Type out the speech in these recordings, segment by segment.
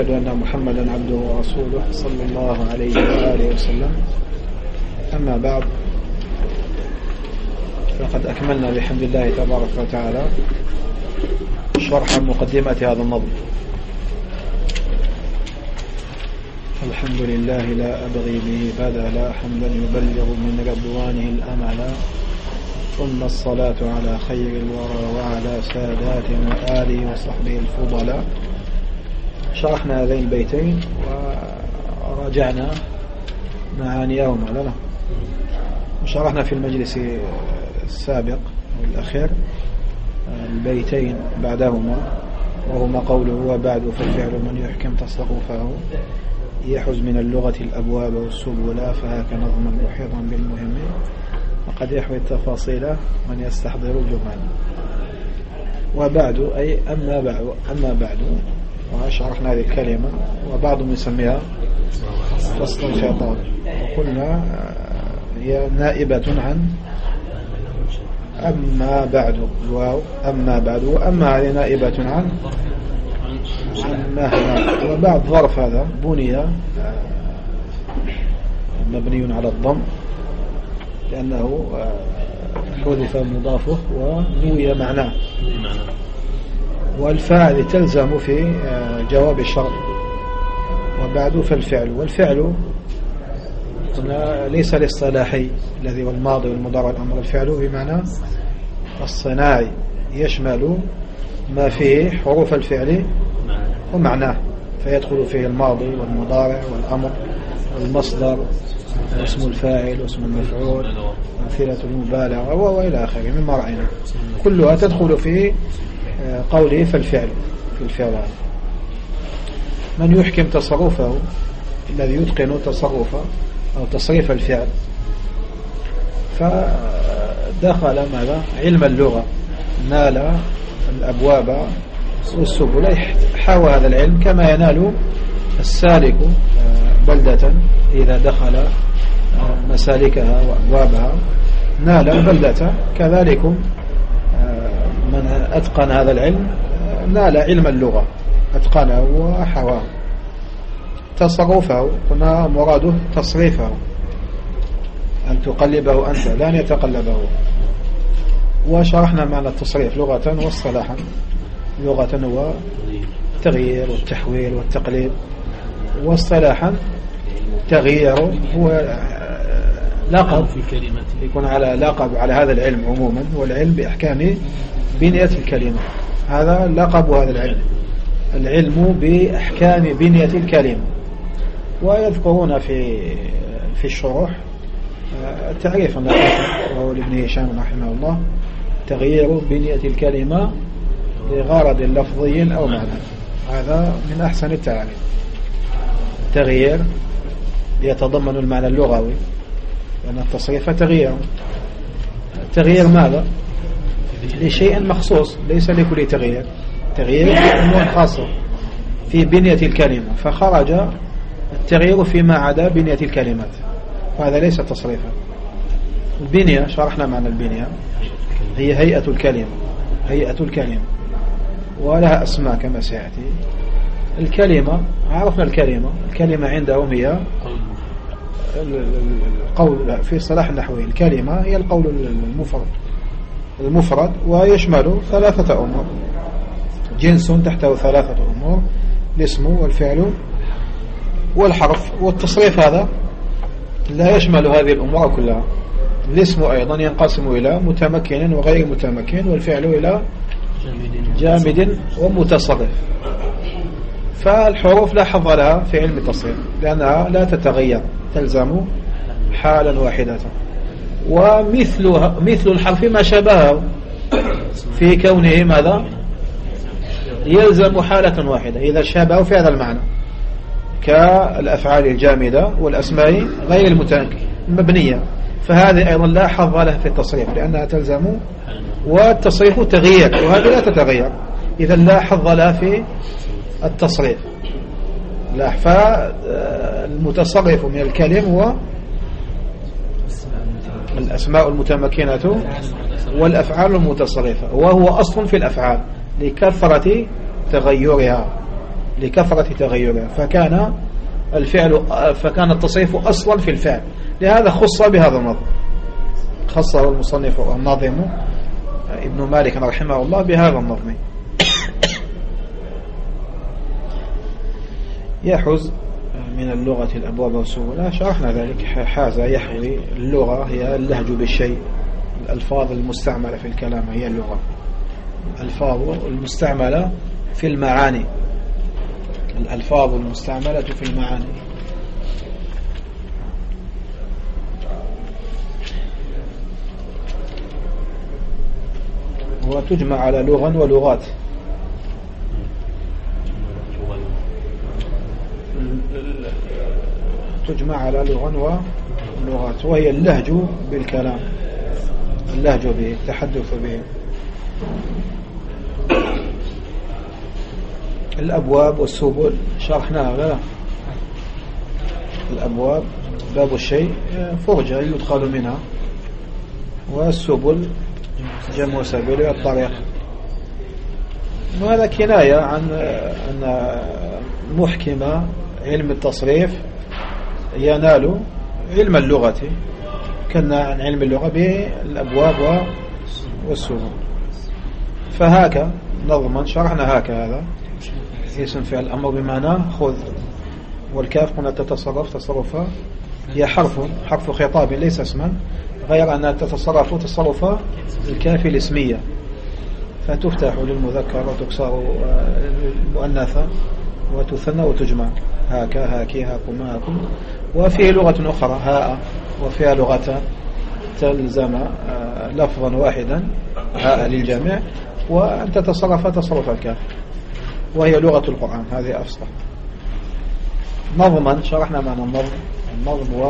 وأشهد أن محمدا عبده ورسوله صلى الله عليه وآله وسلم. أما بعد، فقد أكملنا بحمد الله تبارك وتعالى شرح مقدمة هذا النظم. الحمد لله لا أبغي به بدلا، حمدا يبلغ من رضوانه الأملا، ثم الصلاة على خير الورى وعلى سادات وآله وصحبه الفضلاء. شرحنا هذين البيتين ورجعنا معانيهما لنا، وشرحنا في المجلس السابق والأخير البيتين بعدهما، وهما قوله وبعد فالفعل من يحكم تصرفه يحز من اللغة الأبواب والسبلا، فهاك نظما محيطا بالمهم وقد يحوي التفاصيل من يستحضر الجمل. وبعد أي أما بعد، وشرحنا هذه الكلمة وبعضهم يسميها فصل الخطاب، وقلنا هي نائبة عن أما بعد، وأما بعد وأما هذه نائبة عن مهما. وبعد ظرف هذا بني مبني على الضم لأنه حذف مضافه ونوي معناه، والفاء تلزم في جواب الشرط. وبعد فالفعل، والفعل ليس للصلاحي الذي هو الماضي والمضارع والأمر، الفعل بمعنى الصناعي يشمل ما فيه حروف الفعل ومعناه، فيدخل فيه الماضي والمضارع والأمر والمصدر واسم الفاعل واسم المفعول وأمثلة المبالغة وإلى آخره مما رأينا، كلها تدخل في قوله فالفعل في الفعل. من يحكم تصرفه الذي يتقن تصرفه أو تصريف الفعل، فدخل ماذا؟ علم اللغة، نال الأبواب والسبل، حاوى هذا العلم كما ينال السالك بلدة إذا دخل مسالكها وأبوابها نال البلدة، كذلك من أتقن هذا العلم نال علم اللغة، أتقنه وحواه. تصرفه هنا مراده تصريفه، أن تقلبه أنت لا أن يتقلبه. وشرحنا معنى التصريف لغة واصطلاحا. لغة هو التغيير والتحويل والتقليب، واصطلاحا تغيير هو لقب يكون على لقب على هذا العلم عموما، والعلم بأحكام بنية الكلمة، هذا لقب هذا العلم، العلم بأحكام بنية الكلمة. ويذكرون في الشروح تعريفا وهو لابن هشام رحمه الله: تغيير بنية الكلمة لغرض لفظي أو معنى. هذا من أحسن التعريف. تغيير يتضمن المعنى اللغوي، لأن التصريف تغيير. تغيير ماذا؟ لشيء مخصوص، ليس لكل تغيير. تغيير أمور خاصة في بنية الكلمة، فخرج التغيير فيما عدا بنية الكلمات، وهذا ليس تصريفا. البنية شرحنا معنى البنية، هي هيئة الكلمة، هيئة الكلمة ولها أسماء كما سيأتي. الكلمة عرفنا الكلمة عندهم هي القول في الصلاح النحوي. الكلمة هي القول المفرد ويشمل ثلاثة أمور، جنس تحته ثلاثة أمور: الاسم والفعل والحرف. والتصريف هذا لا يشمل هذه الأمور كلها. الاسم أيضا ينقسم إلى متمكن وغير متمكن، والفعل إلى جامد ومتصرف. فالحروف لا حظ لها في علم التصريف لأنها لا تتغير، تلزم حالا واحدة. ومثل الحرف ما شابهه في كونه ماذا؟ يلزم حالة واحدة إذا شابهه في هذا المعنى، كالأفعال الجامدة والأسماء غير المبنية، فهذه أيضا لا حظ لها في التصريف لأنها تلزم، والتصريف تغيير وهذه لا تتغير، إذا لا حظ لها في التصريف. لا، فالمتصرف من الكلم هو الأسماء المتمكنة والأفعال المتصرفة، وهو أصل في الأفعال لكثرة تغيرها. لكثرة تغيرها، فكان التصريف أصلا في الفعل، لهذا خص بهذا النظم، خصه المصنف الناظم ابن مالك رحمه الله بهذا النظم. يحوز من اللغة الأبواب والسبل، شرحنا ذلك. حاز يحوي، اللغة هي اللهج بالشيء، الألفاظ المستعملة في الكلام هي اللغة، الألفاظ المستعملة في المعاني، الألفاظ المستعملة في المعاني. وتجمع على لغة ولغات، تجمع على لغة ولغات، وهي اللهج بالكلام، اللهج به، التحدث به. الأبواب والسبل شرحناها غير. الأبواب باب الشيء فرجة يدخل منها، والسبل جمع سبيل الطريق. وهذا كناية عن أن محكم علم التصريف ينال علم اللغة، كنا عن علم اللغة بالأبواب والسبل. فهاك نظما شرحنا هاك، هذا اسم فعل الأمر بمعنى خذ، والكاف هنا تتصرف تصرفا، هي حرف خطاب ليس اسما، غير أنها تتصرف تصرف الكاف الاسمية، فتفتح للمذكر وتكسر المؤنثة وتثنى وتجمع، هاك هاكي هاكما هاكم. وفيه لغة أخرى هاء، وفيها لغة تلزم لفظا واحدا هاء للجميع، وأن تتصرف تصرف الكاف، وهي لغة القرآن، هذه أفصح. نظما شرحنا معنى النظم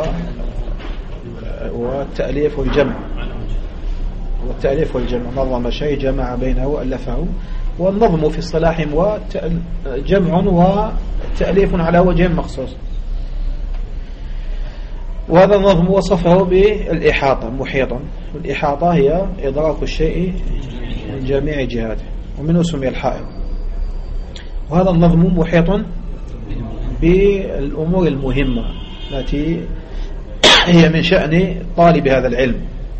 والتأليف والجمع، والتأليف والجمع، نظم شيء جمع بينه وألفه. والنظم في اصطلاحهم جمع وتأليف على وجه مخصوص. وهذا النظم وصفه بالإحاطة، محيطا، والإحاطة هي إدراك الشيء من جميع جهاته، ومنه سمي الحائط. وهذا النظم محيط بالأمور المهمة التي هي من شأن طالب هذا العلم.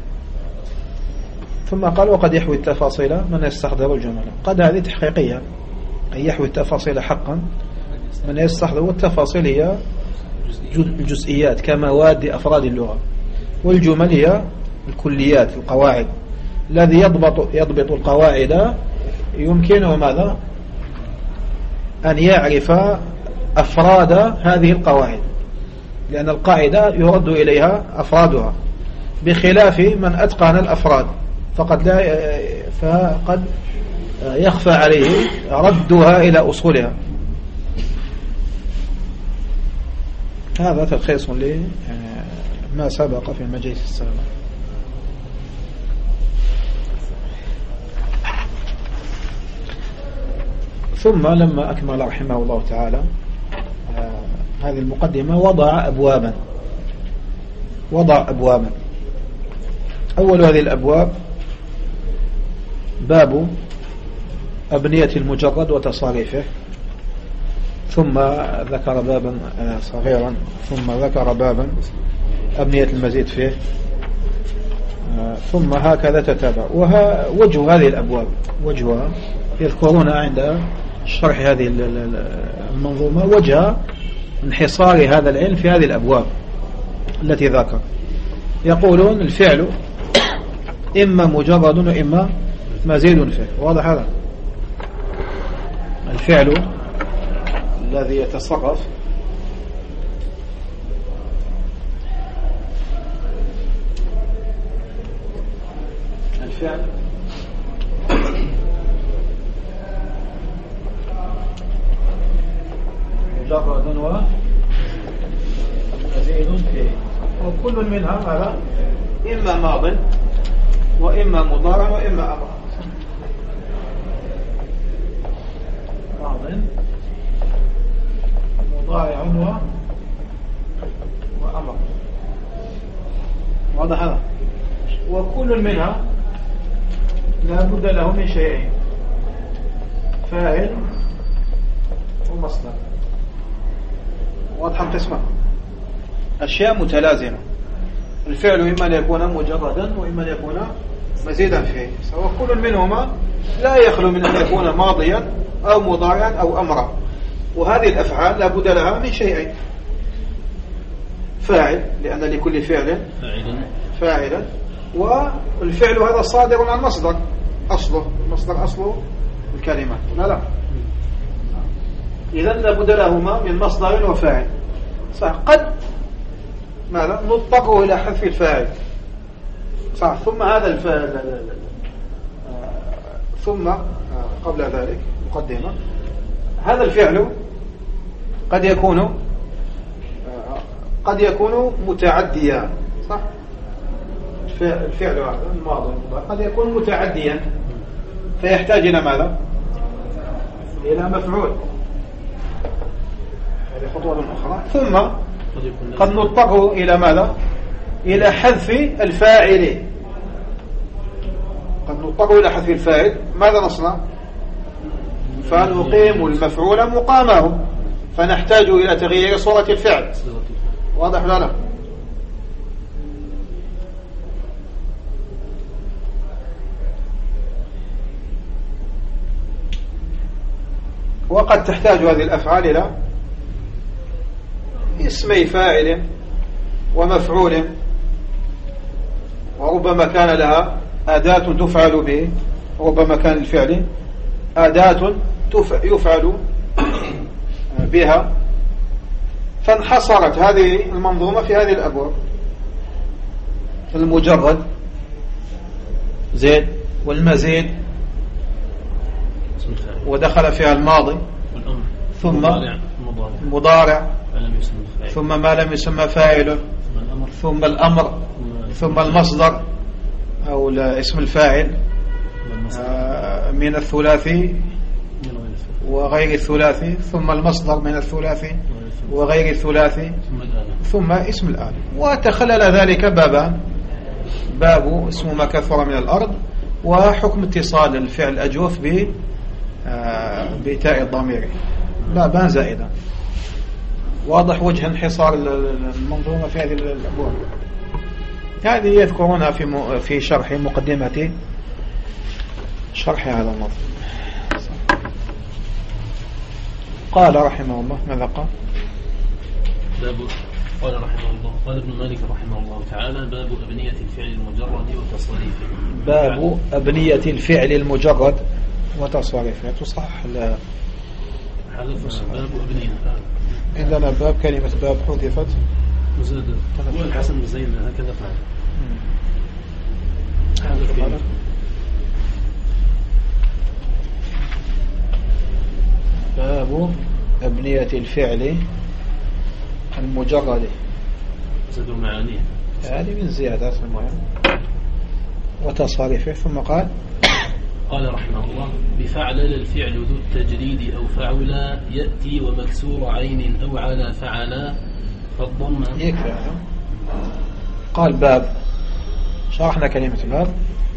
ثم قال وقد يحوي التفاصيل من يستحضر الجمل، قد هذه تحقيقية، أن يحوي التفاصيل حقا من يستحضر، والتفاصيل هي الجزئيات كمواد أفراد اللغة، والجمل هي الكليات القواعد. الذي يضبط القواعد يمكنه ماذا؟ أن يعرف أفراد هذه القواعد، لأن القاعدة يرد إليها أفرادها، بخلاف من أتقن الأفراد فقد يخفى عليه ردها إلى أصولها. هذا تلخيص لما سبق في المجلس السابق. ثم لما أكمل رحمه الله تعالى هذه المقدمة وضع أبوابا. أول هذه الأبواب باب أبنية المجرد وتصاريفه، ثم ذكر بابا صغيرا، ثم ذكر بابا أبنية المزيد فيه، ثم هكذا تتابع. وجه هذه الأبواب وجهها يذكرون عند شرح هذه المنظومة وجه انحصار هذا العلم في هذه الأبواب التي ذكر. يقولون الفعل إما مجرد وإما مزيد فيه، واضح هذا؟ الفعل الذي يتصرف الفعل مجرد ومزيد فيه، وكل منها هذا إما ماض وإما مضارع وإما أمر، ماض مضارع وأمر، واضح هذا؟ وكل منها لا بد له من شيئين، فاعل ومصدر. واضح القسمة؟ أشياء متلازمة، الفعل إما أن يكون مجردا وإما أن يكون مزيدا فيه، سواء كل منهما لا يخلو من أن يكون ماضيا أو مضارعا أو أمرا. وهذه الأفعال لا بد لها من شيئين: فاعل، لأن لكل فعل فاعلا، والفعل هذا صادر عن مصدر، أصله المصدر أصله الكلمة. لا إذن لا بد لهما من مصدر وفاعل. صح، قد ماذا نضطر إلى حذف الفاعل، صح، ثم هذا الفاعل ثم قبل ذلك مقدمة، هذا الفعل قد يكون متعديا، صح، الفعل هذا الماضي قد يكون متعديا فيحتاج إلى ماذا؟ إلى مفعول. هذه خطوة أخرى. ثم قد نضطر إلى ماذا؟ إلى حذف الفاعل. قد نضطر إلى حذف الفاعل. ماذا نصنع؟ فنقيم المفعول مقامه، فنحتاج إلى تغيير صورة الفعل. واضح ولا لا؟ وقد تحتاج هذه الأفعال إلى اسمي فاعل ومفعول، وربما كان لها أداة تفعل به، وربما كان الفعل أداة يفعل بها. فانحصرت هذه المنظومة في هذه الأبواب: المجرد زيد، والمزيد، ودخل فيها الماضي، ثم المضارع، ثم ما لم يسمى فاعل، ثم الأمر، ثم المصدر أو اسم الفاعل من الثلاثي وغير الثلاثي، ثم المصدر من الثلاثي وغير الثلاثي، ثم اسم الآلة. وتخلل ذلك بابان: باب اسمه ما كثر من الأرض، وحكم اتصال الفعل الأجوف بتاء الضمير، بابان زائدا. واضح وجه انحصار المنظومة في هذه الأبواب. هذه يذكرونها في شرح مقدمة شرح هذا النظم. قال رحمه الله ماذا قال؟ قال رحمه الله، قال ابن مالك رحمه الله تعالى: باب أبنية الفعل المجرد وتصريفه. باب أبنية الفعل المجرد وتصريفه. تصح لا حذف باب أبنية. عندنا باب كلمة باب حذفت وزاد هو الحسن بن زين هكذا فعل. باب أبنية الفعل المجرد زادوا معانيه، هذه من زيادات المهم، وتصاريفه. ثم قال رحمه الله: بفعل الفعل ذو التجريد أو فعلا يأتي ومكسور عين أو على فعلا فالضم يكفي. قال باب، شرحنا كلمة باب.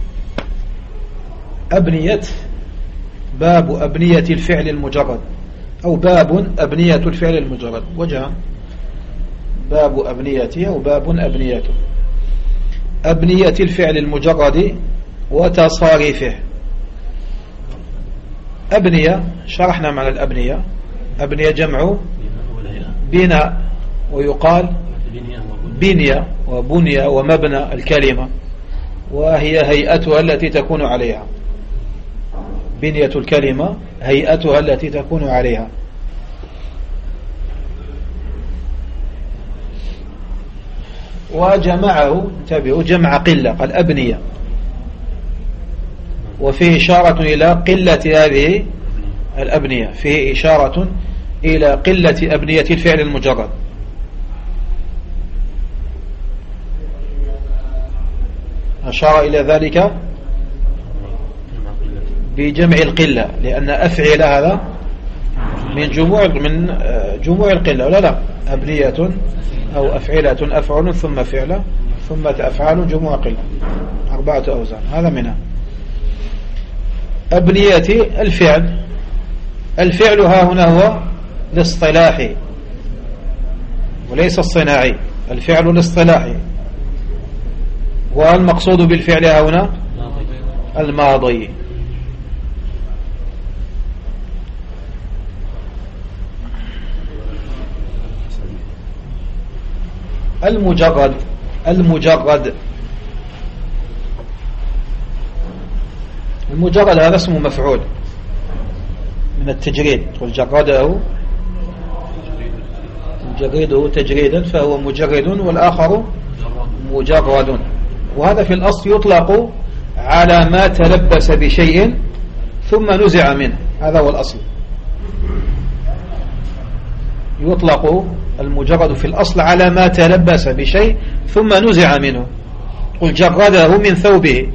أبنية، باب أبنية الفعل المجرد، أو باب أبنية الفعل المجرد، وجهان: باب أبنيته أو باب أبنيته. أبنية الفعل المجرد وتصاريفه. أبنية، شرحنا معنى الأبنية. أبنية جمع بناء، ويقال بنية وبنية ومبنى الكلمة، وهي هيئتها التي تكون عليها. بنية الكلمة هيئتها التي تكون عليها. وجمعه، انتبهوا، جمع قلة، قال أبنية، وفيه إشارة إلى قلة هذه الأبنية، فيه إشارة إلى قلة أبنية الفعل المجرد. أشار إلى ذلك بجمع القلة، لأن أفعل هذا من جموع القلة، ولا لا؟ أبنية أو أفعلة، أفعل ثم فعل ثم أفعال، جموع قلة، 4 أوزان، هذا منها. أبنية الفعل. الفعل ها هنا هو الاصطلاحي وليس الصناعي، الفعل الاصطلاحي. والمقصود بالفعل هنا الماضي. المجرد هذا اسمه مفعول من التجريد، والجرده يجرده تجريدا فهو مجرد، والآخر مجرد. وهذا في الأصل يطلق على ما تلبس بشيء ثم نزع منه، هذا هو الأصل. يطلق المجرد في الأصل على ما تلبس بشيء ثم نزع منه. قل جرده من ثوبه.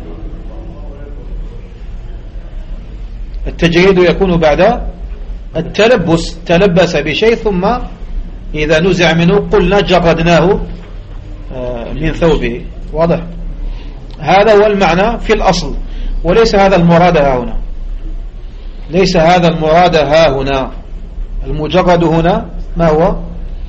التجريد يكون بعد التلبس، تلبس بشيء ثم إذا نزع منه قلنا جردناه من ثوبه. واضح؟ هذا هو المعنى في الأصل، وليس هذا المراد ها هنا، ليس هذا المراد ها هنا. المجرد هنا ما هو؟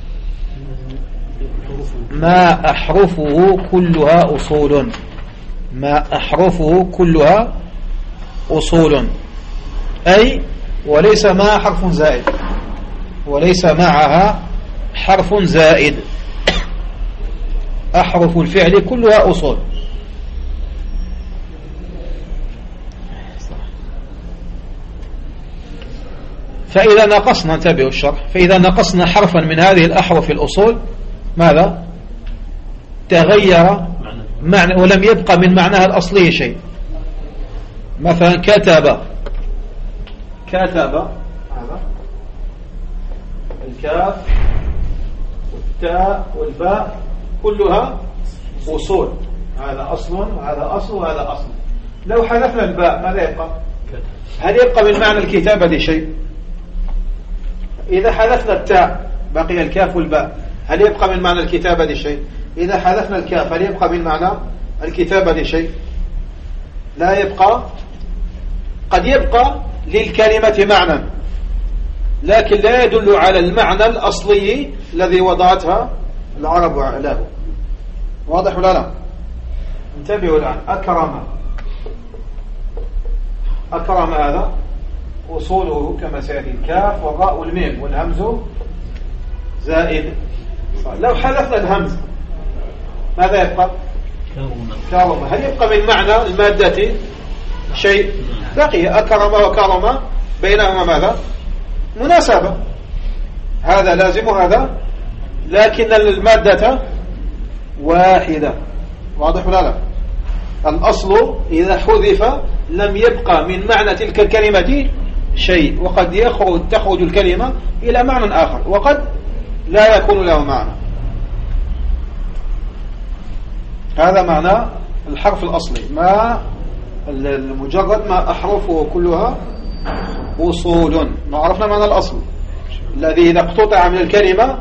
ما أحرفه كلها أصول، ما أحرفه كلها أصول، أي وليس معها حرف زائد، وليس معها حرف زائد. أحرف الفعل كلها أصول. فإذا نقصنا، انتبهوا الشرح، فإذا نقصنا حرفا من هذه الأحرف الأصول ماذا؟ تغير معنى ولم يبقى من معناها الأصلي شيء. مثلا كتب، هذا الكاف والتاء والباء كلها أصول، هذا أصل وهذا أصل وهذا أصل. لو حذفنا الباء ماذا يبقى؟ هل يبقى من معنى الكتابة شيء؟ إذا حذفنا التاء بقي الكاف والباء، هل يبقى من معنى الكتابة شيء؟ إذا حذفنا الكاف هل يبقى من معنى الكتابة شيء؟ لا يبقى. قد يبقى للكلمة معنى لكن لا يدل على المعنى الأصلي الذي وضعتها العرب له. واضح ولا لا؟ انتبهوا الآن. أكرم هذا أصوله كما سيأتي الكاف والراء والميم والهمز زائد. لو حذفنا الهمز ماذا يبقى؟ كرم. هل يبقى من معنى المادة شيء؟ بقي أكرم وكرم بينهما ماذا؟ مناسبة، هذا لازم هذا، لكن المادة واحدة. واضح ولا لا؟ الأصل إذا حذف لم يبقى من معنى تلك الكلمة شيء، وقد تخرج الكلمة إلى معنى آخر، وقد لا يكون له معنى. هذا معنى الحرف الأصلي. ما المجرد ما أحرفه كلها أصول. ما عرفنا معنى الأصل الذي إذا اقتطع من الكلمة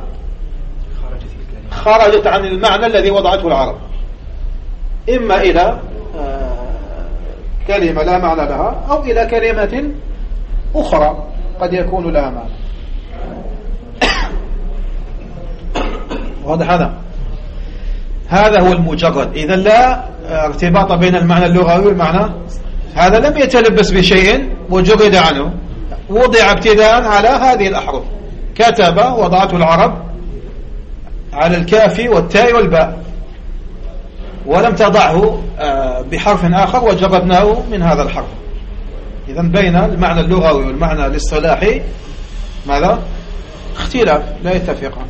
خرجت عن المعنى الذي وضعته العرب، إما إلى كلمة لا معنى لها أو إلى كلمة أخرى قد يكون لها معنى. واضح؟ هذا هو المجرد. إذا لا ارتباط بين المعنى اللغوي والمعنى، هذا لم يتلبس بشيء وجرد عنه، وضع ابتداء على هذه الأحرف. كتب وضعته العرب على الكاف والتاء والباء، ولم تضعه بحرف آخر وجردناه من هذا الحرف. إذا بين المعنى اللغوي والمعنى الاصطلاحي ماذا؟ اختلاف، لا يتفقان.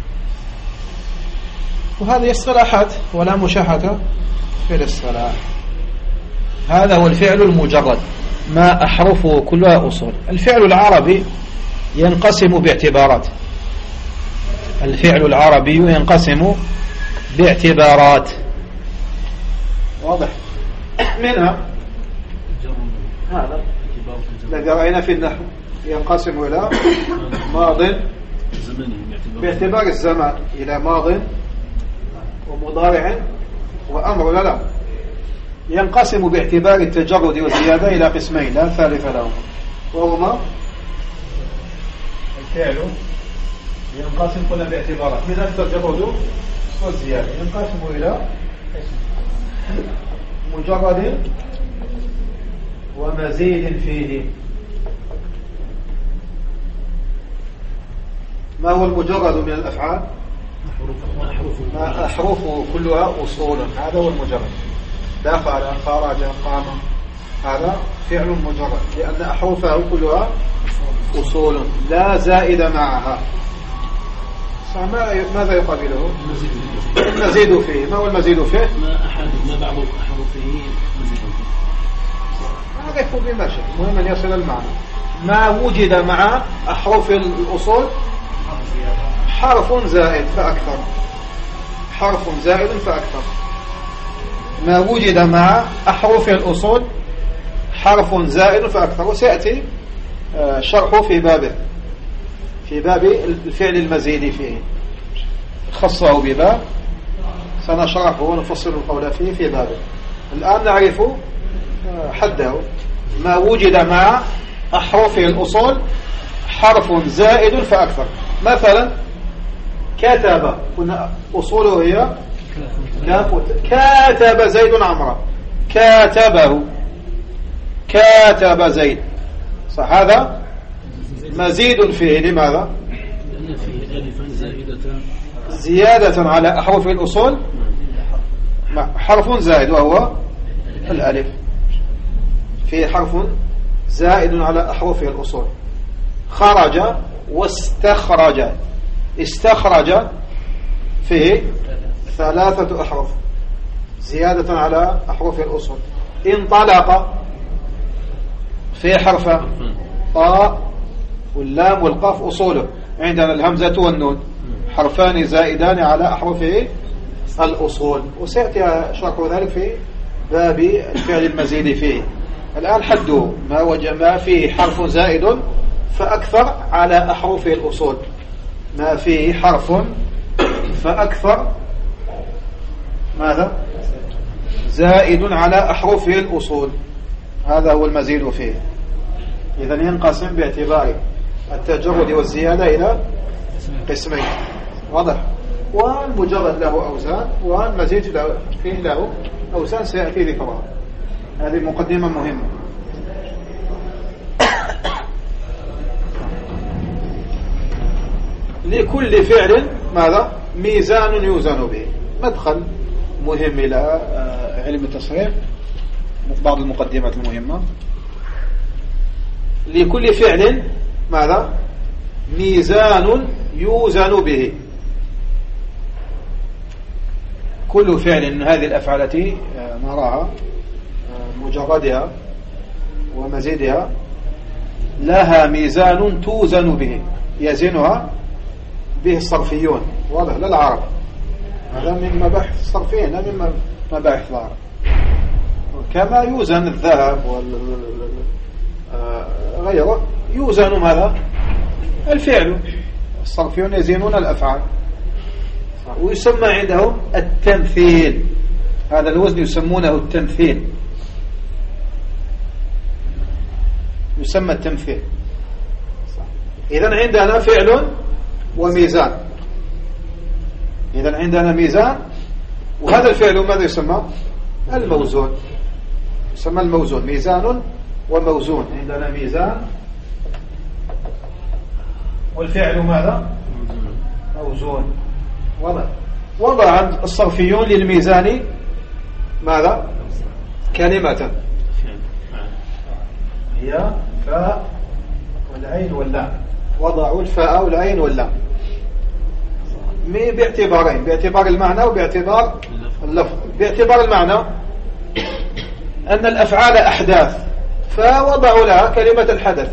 وهذه اصطلاحات ولا مشاحة في الاصطلاح. هذا هو الفعل المجرد ما أحرفه كلها أصول. الفعل العربي ينقسم باعتبارات. الفعل العربي ينقسم باعتبارات. واضح؟ منها هذا الذي رأينا في النحو ينقسم إلى ماض باعتبار الزمان، إلى ماض ومضارع وأمر. لا ينقسم باعتبار التجرد والزيادة إلى قسمين لا ثالث لهما، وهما فعله ينقسم قلنا باعتبارات من التجرد والزيادة ينقسم إلى مجرد ومزيد فيه. ما هو المجرد من الأفعال؟ أحرفه كلها أصول، هذا هو المجرد. دخل، خرج، قام، هذا فعل مجرد لأن أحرفه كلها أصول لا زائد معها. ماذا يقابله؟ المزيد فيه. ما هو المزيد فيه؟ ما بعض أحرفه مزيد فيه. هذا يكون بمشي، المهم أن يصل المعنى. ما وجد مع أحرف الأصول حرف زائد فأكثر، حرف زائد فأكثر. ما وجد مع أحرف الأصول حرف زائد فأكثر، وسيأتي شرحه في بابه، في باب الفعل المزيد فيه، خصه بباب سنشرحه ونفصل القول فيه في بابه. الآن نعرف حده. ما وجد مع أحرف الأصول حرف زائد فأكثر. مثلا كتب، قلنا أصوله هي كاتب زيد عمرا، كاتبه، كاتب زيد، صح؟ هذا مزيد فيه. لماذا؟ لأن فيه ألفا زيادة على أحرف الأصول، حرف زائد وهو الألف، فيه حرف زائد على أحرف الأصول. خرج واستخرج، استخرج فيه 3 أحرف زيادة على أحرف الأصول. انطلق فيه حرف طاء واللام والقاف أصوله، عندنا الهمزة والنون حرفان زائدان على أحرفه الأصول، وسيأتي شرح ذلك في باب الفعل المزيد فيه. الآن حده ما فيه حرف زائد فأكثر على أحرفه الأصول، ما فيه حرف فأكثر ماذا؟ زائد على أحرفه الأصول، هذا هو المزيد فيه. إذن ينقسم باعتبار التجرد والزيادة إلى قسمين، واضح؟ والمجرد له أوزان والمزيد فيه له أوزان سيأتي ذكرها. هذه مقدمة مهمة. لكل فعل ماذا؟ ميزان يوزن به. مدخل مهم إلى علم التصريف، بعض المقدمات المهمة. لكل فعل ماذا؟ ميزان يوزن به. كل فعل من هذه الأفعال التي نراها مجردها ومزيدها لها ميزان توزن به، يزنها به الصرفيون، واضح؟ لا العرب، هذا من مباحث الصرفيين لا من مباحث العرب. كما يوزن الذهب غيره، يوزن ماذا؟ الفعل. الصرفيون يزنون الأفعال، ويسمى عندهم التمثيل. هذا الوزن يسمونه التمثيل، يسمى التمثيل. إذن عندنا فعل وميزان، إذن عندنا ميزان، وهذا الفعل ماذا يسمى؟ الموزون، يسمى الموزون. ميزان وموزون، عندنا ميزان والفعل ماذا؟ موزون. وضع الصرفيون للميزان ماذا؟ كلمة هي فاء والعين واللام، وضعوا الفاء والعين واللام باعتبارين، باعتبار المعنى وباعتبار اللفظ. باعتبار المعنى أن الأفعال أحداث، فوضعوا لها كلمة الحدث.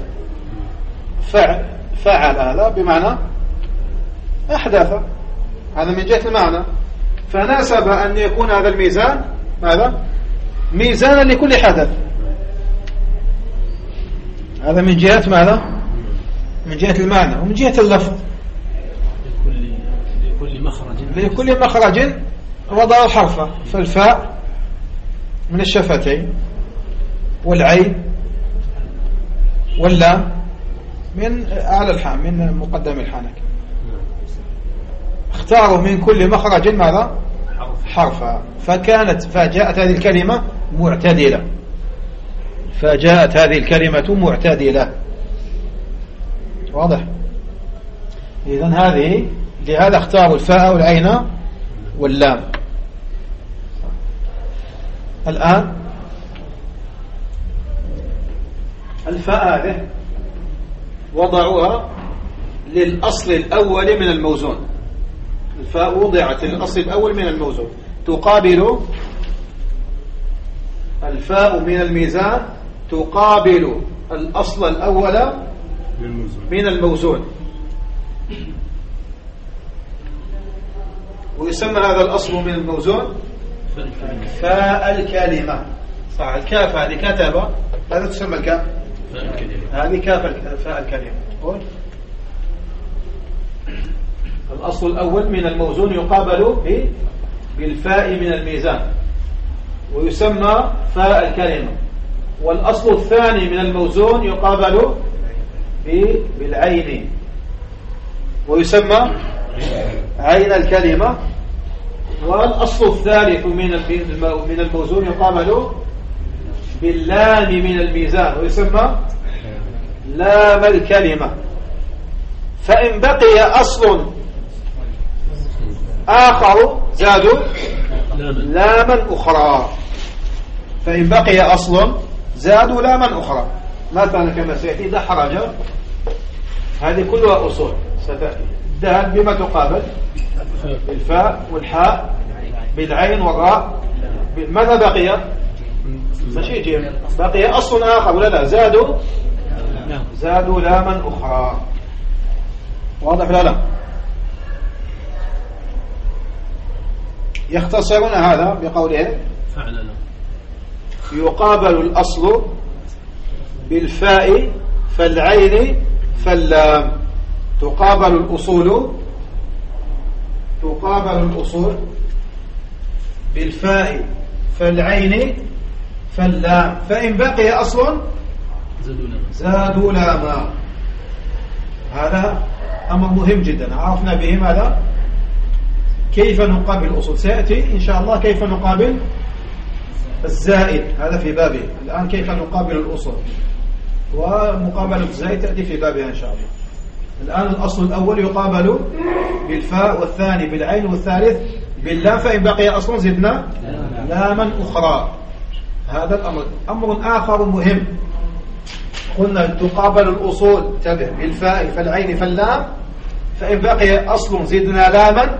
فعل هذا بمعنى أحدث، هذا من جهة المعنى. فناسب أن يكون هذا الميزان ماذا؟ ميزانا لكل حدث. هذا من جهة ماذا؟ من جهة المعنى. ومن جهة اللفظ لكل مخرج وضعوا حرفا، فالفاء من الشفتين، والعين واللام من أعلى الحام، من مقدم الحنك. اختاروا من كل مخرج ماذا؟ حرفا. فجاءت هذه الكلمة معتدلة، فجاءت هذه الكلمة معتدلة. واضح؟ إذن هذه لهذا اختاروا الفاء والعين واللام. الآن الفاء هذه وضعوها للأصل الأول من الموزون. الفاء وضعت للأصل الأول من الموزون، تقابل الفاء من الميزان تقابل الأصل الأول من الموزون، ويسمى هذا الأصل من الموزون فاء الكلمة. صح، الكاف هذه كتابة، هذا تسمى الكاف، هذه كاف فاء الكلمة. الأصل الأول من الموزون يقابل بالفاء من الميزان ويسمى فاء الكلمة، والأصل الثاني من الموزون يقابل بالعين ويسمى عين الكلمة، والأصل الثالث من الموزون يقابل باللام من الميزان ويسمى لام الكلمة. فإن بقي أصل آخر زادوا لاما أخرى، فإن بقي أصل زادوا لاما أخرى. مثلا كما سيأتي دحرج، هذه كلها أصول ستأتي. الدال بما تقابل؟ بالفاء والحاء بالعين والراء. ماذا بقي؟ ماشي بقي أصل آخر ولا لا؟ زادوا لاما أخرى. واضح لا لا؟ يختصرون هذا بقوله يقابل الأصل بالفاء فالعين فاللام. تقابل الأصول بالفاء فالعين فاللام، فإن بقي أصل زادوا لاما. هذا أمر مهم جدا، عرفنا به ماذا؟ كيف نقابل الأصول. سيأتي إن شاء الله كيف نقابل الزائد، هذا في بابه. الآن كيف نقابل الأصول، ومقابلة الزائد تأتي في بابها إن شاء الله. الآن الأصل الأول يقابل بالفاء، والثاني بالعين، والثالث باللام، فإن بقي أصل زدنا لاما أخرى. هذا الأمر. أمر آخر مهم، قلنا تقابل الأصول بالفاء فالعين فاللام، فإن بقي أصل زدنا لاما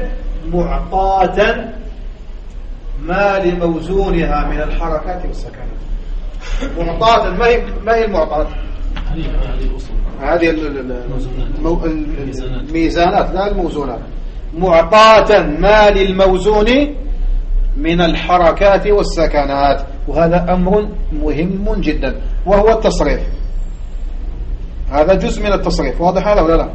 معطاة ما لموزونها من الحركات والسكنات. معطاة، ما هي المعطاة؟ هذه الميزانات لا الموزونات. معطاة ما للموزون من الحركات والسكنات. وهذا أمر مهم جدا، وهو التصريف. هذا جزء من التصريف. واضح هذا ولا لا؟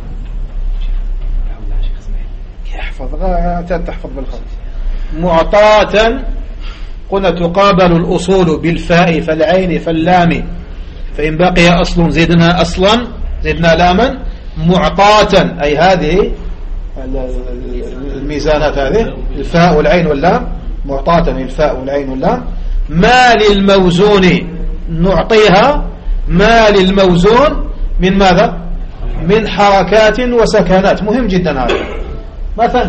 تحفظ بالخط. معطاة قلنا تقابل الأصول بالفاء فالعين فاللام، فإن بقي أصل زدنا لاما. معطاة أي هذه الميزانات، هذه الفاء والعين واللام. معطاة الفاء والعين واللام. ما للموزون نعطيها ما للموزون من ماذا؟ من حركات وسكنات. مهم جدا هذا. مثلا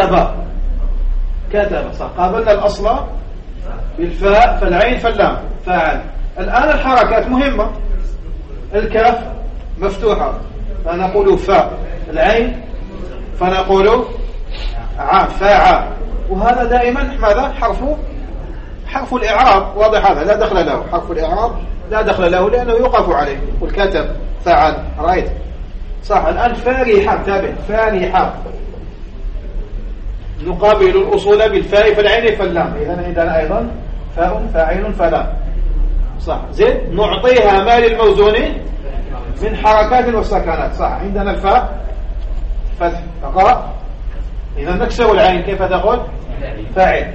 كتب صح، قابلنا الأصل بالفاء فالعين فاللام فاعل. الآن الحركات مهمة. الكاف مفتوحة فنقول فاء، العين فنقول فاعل. وهذا دائما ماذا؟ حرف الإعراب. واضح هذا؟ لا دخل له. حرف الإعراب لا دخل له لأنه يوقف عليه. والكتب فاعل. رأيت صح. الآن فارحة، تابع فارحة نقابل الأصول بالفاء فالعين فاللام. إذن عندنا أيضا فاء فاعل فلام. صح. زين. نعطيها ما للموزون من حركات وسكنات. صح. عندنا الفاء فتح تقرأ. إذا نكسر العين كيف تقول؟ فاعل.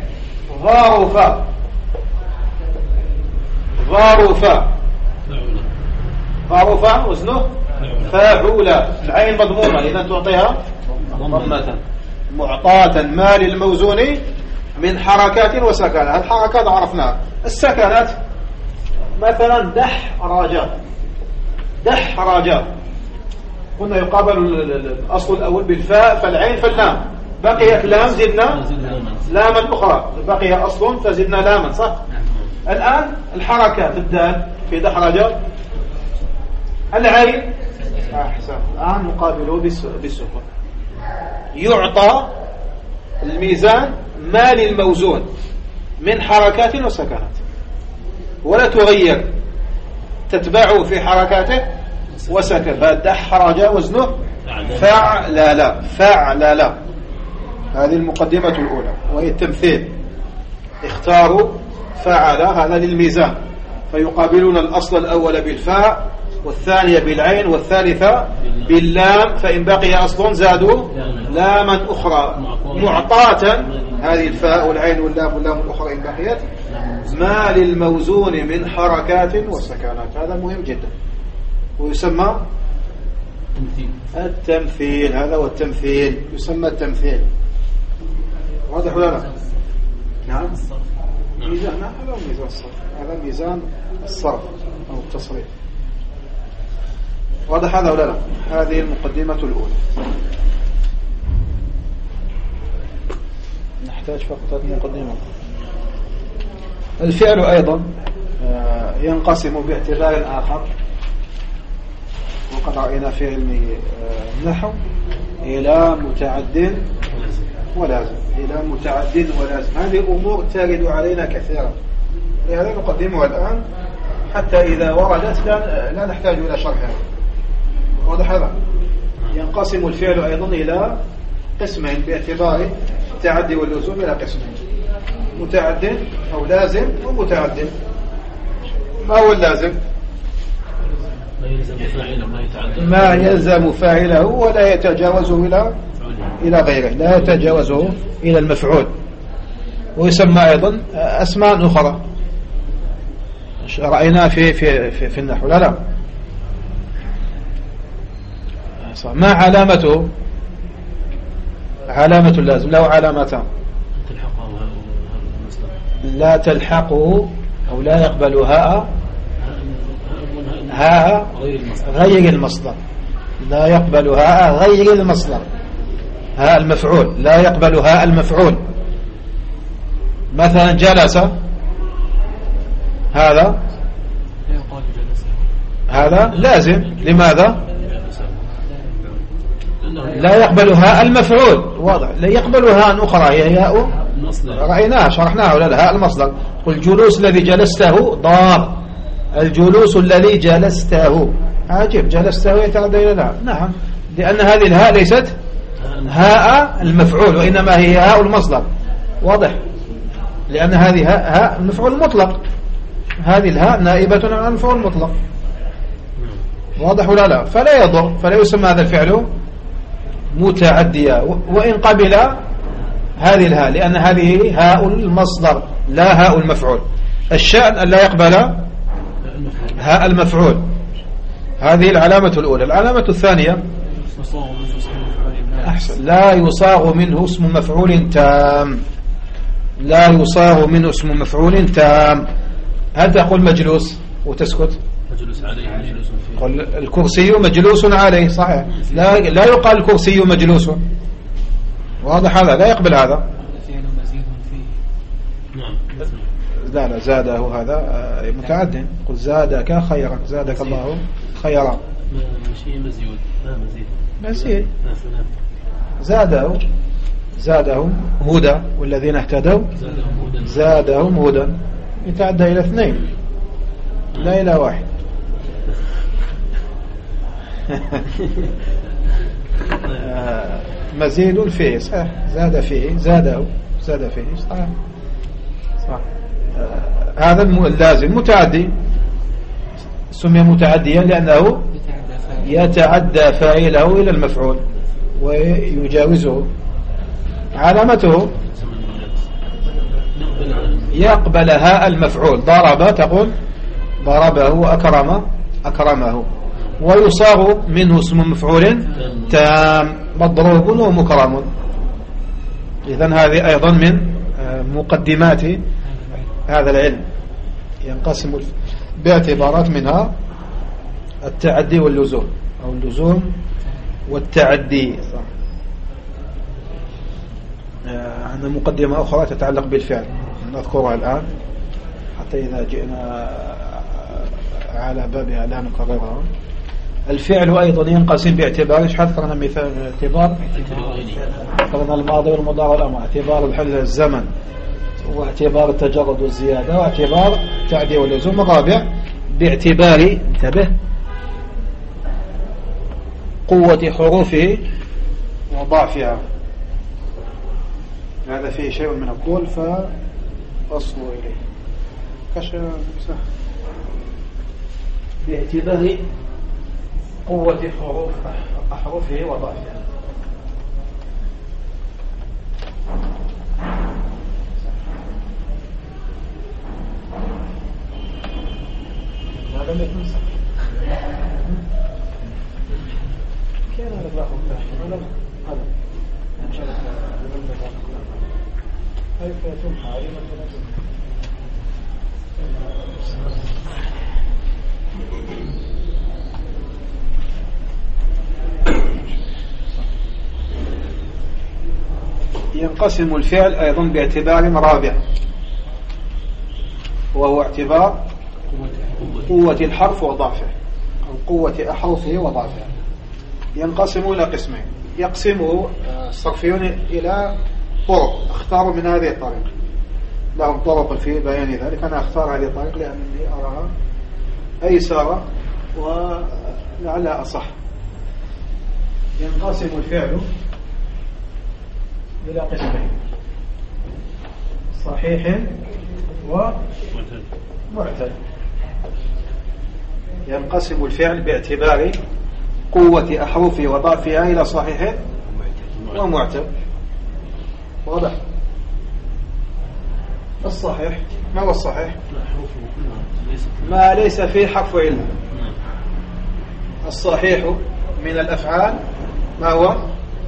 ظارف وزنه فاعولا العين مضمومة إذا تعطيها ضمة معطاة ما للموزون من حركات وسكنات. الحركات عرفناها. السكنات مثلا دحرجات قلنا يقابل الأصل الأول بالفاء فالعين فاللام، بقيت لام زدنا لاما أخرى، بقي أصل فزدنا لاما، صح؟ الآن الحركات الدال في دحرجة العين أحسن، الآن نقابله بالسكون. يعطى الميزان ما للموزون من حركات وسكنات ولا تغير، تتبعه في حركاته وسكن. فدحرج وزنه فعلل. هذه المقدمة الأولى وهي التمثيل. اختاروا فعل هذا للميزان، فيقابلون الأصل الأول بالفاء والثانية بالعين والثالثة باللام، فإن بقي أصل زادوا لاما أخرى معطاة، هذه الفاء والعين واللام واللام الأخرى إن بقيت ما للموزون من حركات وسكنات. هذا مهم جدا ويسمى التمثيل. هذا هو التمثيل، يسمى التمثيل. واضح ولا لا؟ نعم. ميزان هذا هو ميزان الصرف، هذا ميزان الصرف أو التصريف. واضح هذا ولا لا؟ هذه المقدمة الأولى. نحتاج فقط المقدمة. الفعل أيضا ينقسم باعتبار آخر، وقد رأينا في علم النحو إلى متعد ولازم. هذه أمور ترد علينا كثيرا، لهذا نقدمها الآن حتى إذا وردت لا نحتاج إلى شرحها. واضح هذا؟ ينقسم الفعل أيضا إلى قسمين باعتبار التعدي واللزوم، إلى قسمين: متعد أو لازم ومتعد. ما هو اللازم؟ ما يلزم فاعله ولا يتجاوزه إلى غيره، لا يتجاوزه إلى المفعول. ويسمى أيضا أسماء أخرى رأينا في النحو. لا ما علامته؟ علامة اللازم له علامتان: لا تلحقه أو لا يقبل هاء غير المصدر، لا يقبل هاء غير المصدر، هاء المفعول لا يقبل هاء المفعول. مثلا جلس، هذا لازم. لماذا؟ لا يقبل هاء المفعول. واضح. لا يقبل هاء أخرى هي هاء رأيناها شرحناها ولا لا؟ هاء المصدر. الجلوس الذي جلسته ضار، الجلوس الذي جلسته. عجب، جلسته يتعدى إلى لا؟ نعم، لأن هذه الهاء ليست هاء المفعول وإنما هي هاء المصدر. واضح؟ لأن هذه هاء المفعول المطلق، هذه الهاء نائبة عن المفعول المطلق. واضح ولا لا؟ فلا يضر، فلا يسمى هذا الفعل متعديا وإن قبل هذه الهاء، لأن هذه هاء المصدر لا هاء المفعول. الشأن أن لا يقبل هاء المفعول. هذه العلامة الأولى. العلامة الثانية: أحسن، لا يصاغ منه اسم مفعول تام. لا يصاغ منه اسم مفعول تام. هل تقول مجلوس وتسكت؟ مجلوس عليه، مجلوس فيه. قل الكرسي مجلوس عليه، صحيح. لا يقال الكرسي مجلوس. واضح هذا؟ لا يقبل هذا. لا زاده، هذا متعد. قل زادك خيرا، زادك الله خيرا. مزيد. زادهم هدى، والذين اهتدوا زادهم هدى. يتعدى إلى 2 لا إلى 1. مزيد فيه، صح. زاد فيه، زاد فيه، صح. هذا اللازم متعدي، سمي متعديا لأنه يتعدى فاعله إلى المفعول ويجاوزه. علامته: يقبل هاء المفعول. ضرب، تقول ضربه، وأكرمه ويصاغ منه اسم مفعول تام مضروب ومكرم. إذن هذه أيضا من مقدمات هذا العلم. ينقسم باعتبارات منها التعدي واللزوم أو اللزوم والتعدي. عندنا مقدمة أخرى تتعلق بالفعل نذكرها الآن حتى إذا جئنا على بابها لا نكررها. الفعل أيضا ينقسم باعتبار إيش حذكرنا مثال اعتبار قلنا الماضي والمضارع والأمر، اعتبار الحل الزمن، واعتبار التجرد والزيادة، واعتبار التعدي واللزوم. الرابع باعتبار انتبه قوة حروفه وضعفها. هذا فيه شيء من القول فأصلوا إليه باعتبار قوة أحرفه وضعفها. هذا ما يتمسك كان هذا باخذ هذا هاي تمحى عليه ينقسم الفعل أيضا باعتبار رابع وهو اعتبار قوة الحرف وضعفه أو قوة أحرفه وضعفه. ينقسم إلى قسمين، يقسمه الصرفيون إلى طرق، اختاروا من هذه الطريق، لهم طرق في بيان ذلك، أنا أختار هذه الطريق لأنني أراها أيسر ولعلها أصح. ينقسم الفعل إلى قسمين، صحيح ومعتل. ينقسم الفعل باعتبار قوة أحرفه وضعفها إلى صحيح ومعتل. واضح؟ الصحيح ما هو الصحيح؟ ما ليس فيه حرف علة. الصحيح من الأفعال ما هو؟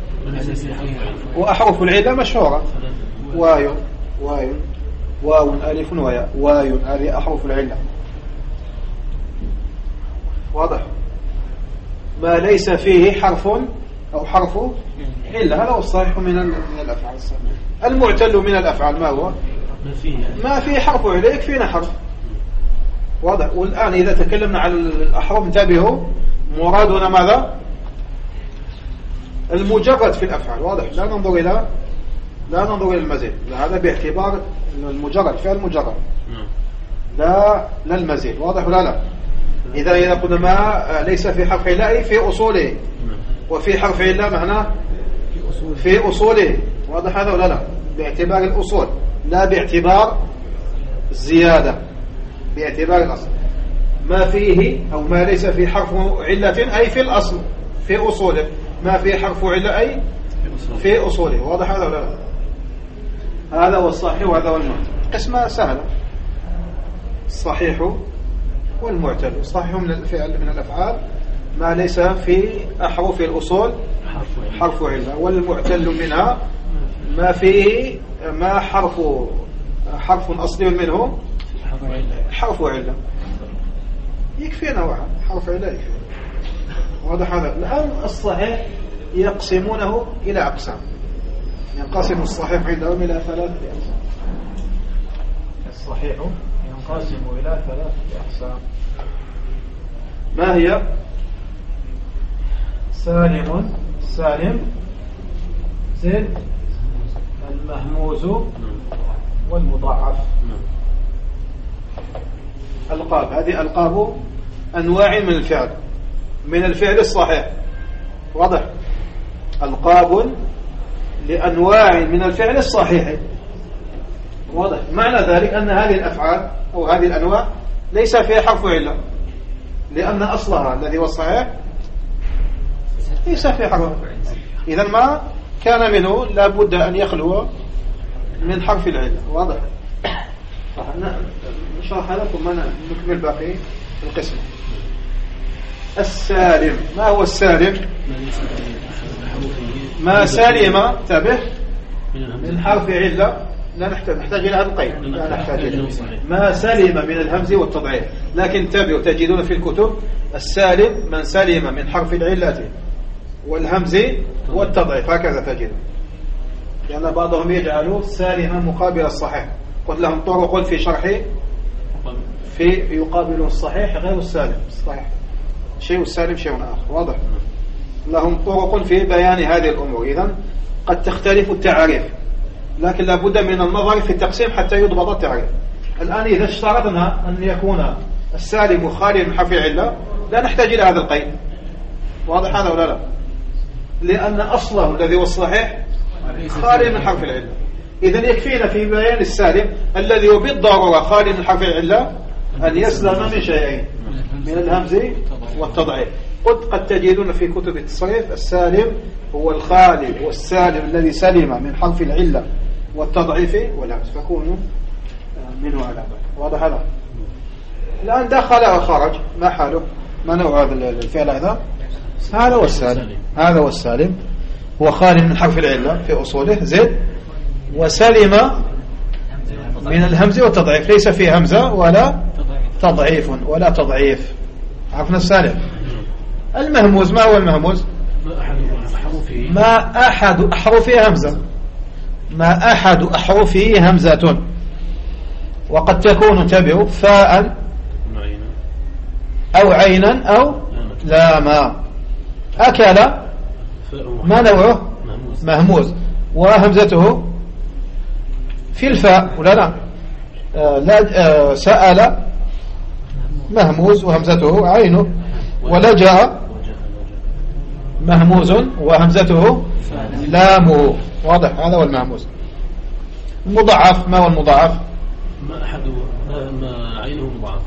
وأحرف العلة مشهورة، واو ألف وياء، واو هذه أحرف العلة. واضح؟ ما ليس فيه حرف أو حرف علة هذا هو الصحيح من الأفعال. المعتل من الأفعال ما هو؟ ما فيه حرف علة يكفينا حرف. واضح؟ والآن إذا تكلمنا عن الأحرف انتبهوا مرادنا ماذا؟ المجرد في الأفعال. واضح؟ لا ننظر إلى المزيد، هذا باعتبار المجرد فعل مجرد لا المزيد. واضح ولا لا؟ إذا قلنا ما ليس في حرف علة في أصوله، وفي حرف علة معناه في أصوله. واضح هذا ولا لا؟ باعتبار الأصول لا باعتبار الزيادة، باعتبار الأصل. ما فيه أو ما ليس في حرف علة أي في الأصل في أصوله، ما في حرف علة أي في أصوله. واضح هذا ولا لا؟ هذا هو الصحيح وهذا هو المعتل. قسمة سهلة، الصحيح والمعتل. الصحيح من الفعل من الأفعال ما ليس في أحرف الأصول حرف علة، والمعتل منها ما فيه ما حرف أصلي منه حرف علة يكفينا واحد حرف علة يكفينا. واضح هذا؟ الآن الصحيح يقسمونه إلى أقسام. ينقسم الصحيح عندهم إلى 3 أقسام. الصحيح ينقسم إلى 3 أقسام. ما هي؟ سالم زين المهموز والمضاعف. ألقاب، هذه ألقاب أنواع من الفعل الصحيح. واضح؟ ألقاب لأنواع من الفعل الصحيح. واضح؟ معنى ذلك أن هذه الأفعال أو هذه الأنواع ليس فيها حرف علة، لأن أصلها الذي هو الصحيح ليس فيه حرف. إذن ما كان منه لابد أن يخلو من حرف العلة. واضح؟ نشرح لكم نكمل باقي القسم. السالم. ما هو السالم؟ ما سلم انتبه من حرف علة. لا نحتاج إلى هذا القيد، لا نحتاج إلى ما سلم من الهمز والتضعيف. لكن انتبهوا تجدون في الكتب السالم من سلم من حرف العلة والهمز والتضعيف، هكذا تجد. لأن بعضهم يجعل سالما مقابل الصحيح. قلت لهم طرق في شرح في يقابل الصحيح غير السالم. الصحيح شيء والسالم شيء آخر، واضح؟ لهم طرق في بيان هذه الأمور. إذن قد تختلف التعاريف، لكن لابد من النظر في التقسيم حتى يضبط التعريف. الآن إذا اشترطنا أن يكون السالم خالي من حرف العلة لا نحتاج إلى هذا القيد، واضح هذا ولا لا؟ لأن أصله الذي هو الصحيح خالي من حرف العلة. إذن يكفينا في بيان السالم الذي هو بالضرورة خالي من حرف العلة أن يسلم من شيئين، من الهمز والتضعيف. قد تجدون في كتب التصريف السالم هو الخالي والسالم الذي سلم من حرف العلة والتضعيف والهمز، فكونوا منه على بال. واضح هذا؟ الآن دخل وخرج، ما حاله؟ ما نوع هذا الفعل هذا؟ هذا هو السالم. هذا هو السالم، هو خالي من حرف العلة في أصوله زد، وسلم من الهمز والتضعيف، ليس فيه همزة ولا تضعيف ولا تضعيف. عرفنا السالم. المهموز ما هو المهموز؟ ما أحد أحرفه همزة، ما أحد أحرفه همزة، وقد تكون تبع فاء أو عينا أو لاما. أكل ما نوعه؟ مهموز، وهمزته في الفاء ولا لا؟ لا. سأل مهموز وهمزته عينه، ولجأ مهموز وهمزته لامه. واضح؟ هذا هو المهموز. المضاعف ما هو المضاعف؟ ما أحد ما عينه مضاعف،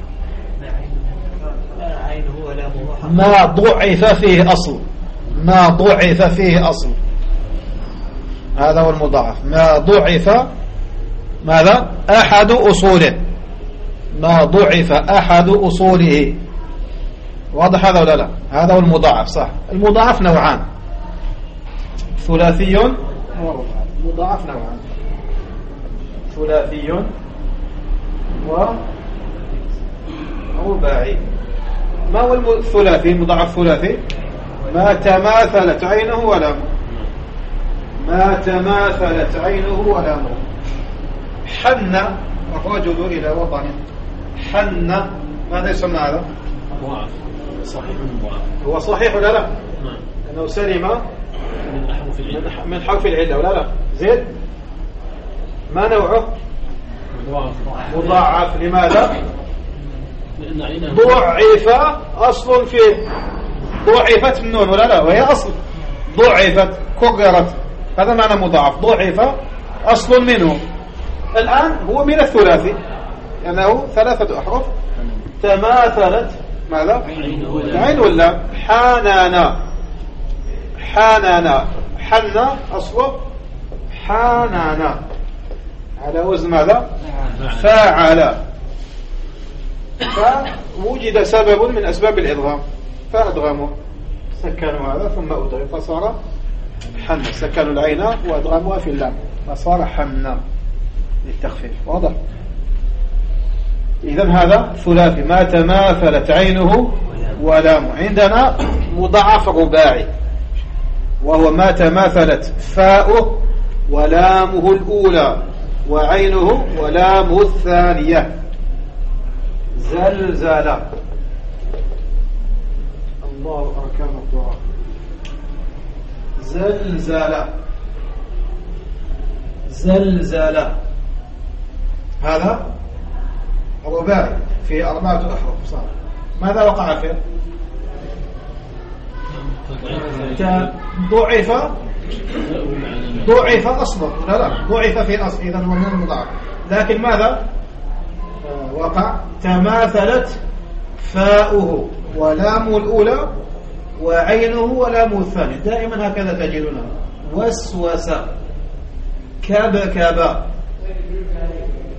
ما ضعف فيه أصل، ما ضعف فيه أصل، هذا هو المضاعف. ما ضعف ماذا؟ أحد أصوله، ما ضعف أحد أصوله. واضح هذا ولا لا؟ هذا هو المضاعف. صح. المضاعف نوعان، ثلاثي ورباعي. المضاعف نوعان، ثلاثي ورباعي. ما هو الثلاثي؟ المضاعف ثلاثي ما تماثلت عينه ولامه، ما تماثلت عينه ولامه. حن الرجل إلى وطن، حن ماذا يسمى هذا؟ مضاعف. صحيح مضاعف. هو صحيح ولا لا؟ نعم. أنه سلم من حرف العلة ولا لا؟ زين. ما نوعه؟ مضاعف. لماذا؟ ضعف أصل فيه، ضعفت النون ولا لا؟ وهي أصل، ضعفت كررت، هذا معنى مضاعف. ضعف أصل منه. الآن هو من الثلاثي لأنه ثلاثة أحرف تماثلت ماذا؟ عين ولا حانانا. حانانا، حن أصله حانانا، على وزن ماذا؟ فاعل. فوجد سبب من أسباب الإضغام فأدغموا، سكنوا هذا ثم أدغم فصار حن. سكنوا العين وأدغموها في اللام فصار حن للتخفيف. واضح؟ إذن هذا ثلاثي ما تماثلت عينه ولامه. عندنا مضاعف رباعي وهو ما تماثلت فاؤه ولامه الأولى وعينه ولامه الثانية. زلزل. الله أركان الدعاء. زلزل، زلزل. هذا رباعي في 4 أحرف. صار ماذا وقع فيه؟ ضعف أصله لا لا، ضعف في أصل، إذن هو من المضاعف. لكن ماذا وقع؟ تماثلت فاؤه ولامه الأولى وعينه ولامه الثانية. دائما هكذا تجدونه. وسوس، كبكب.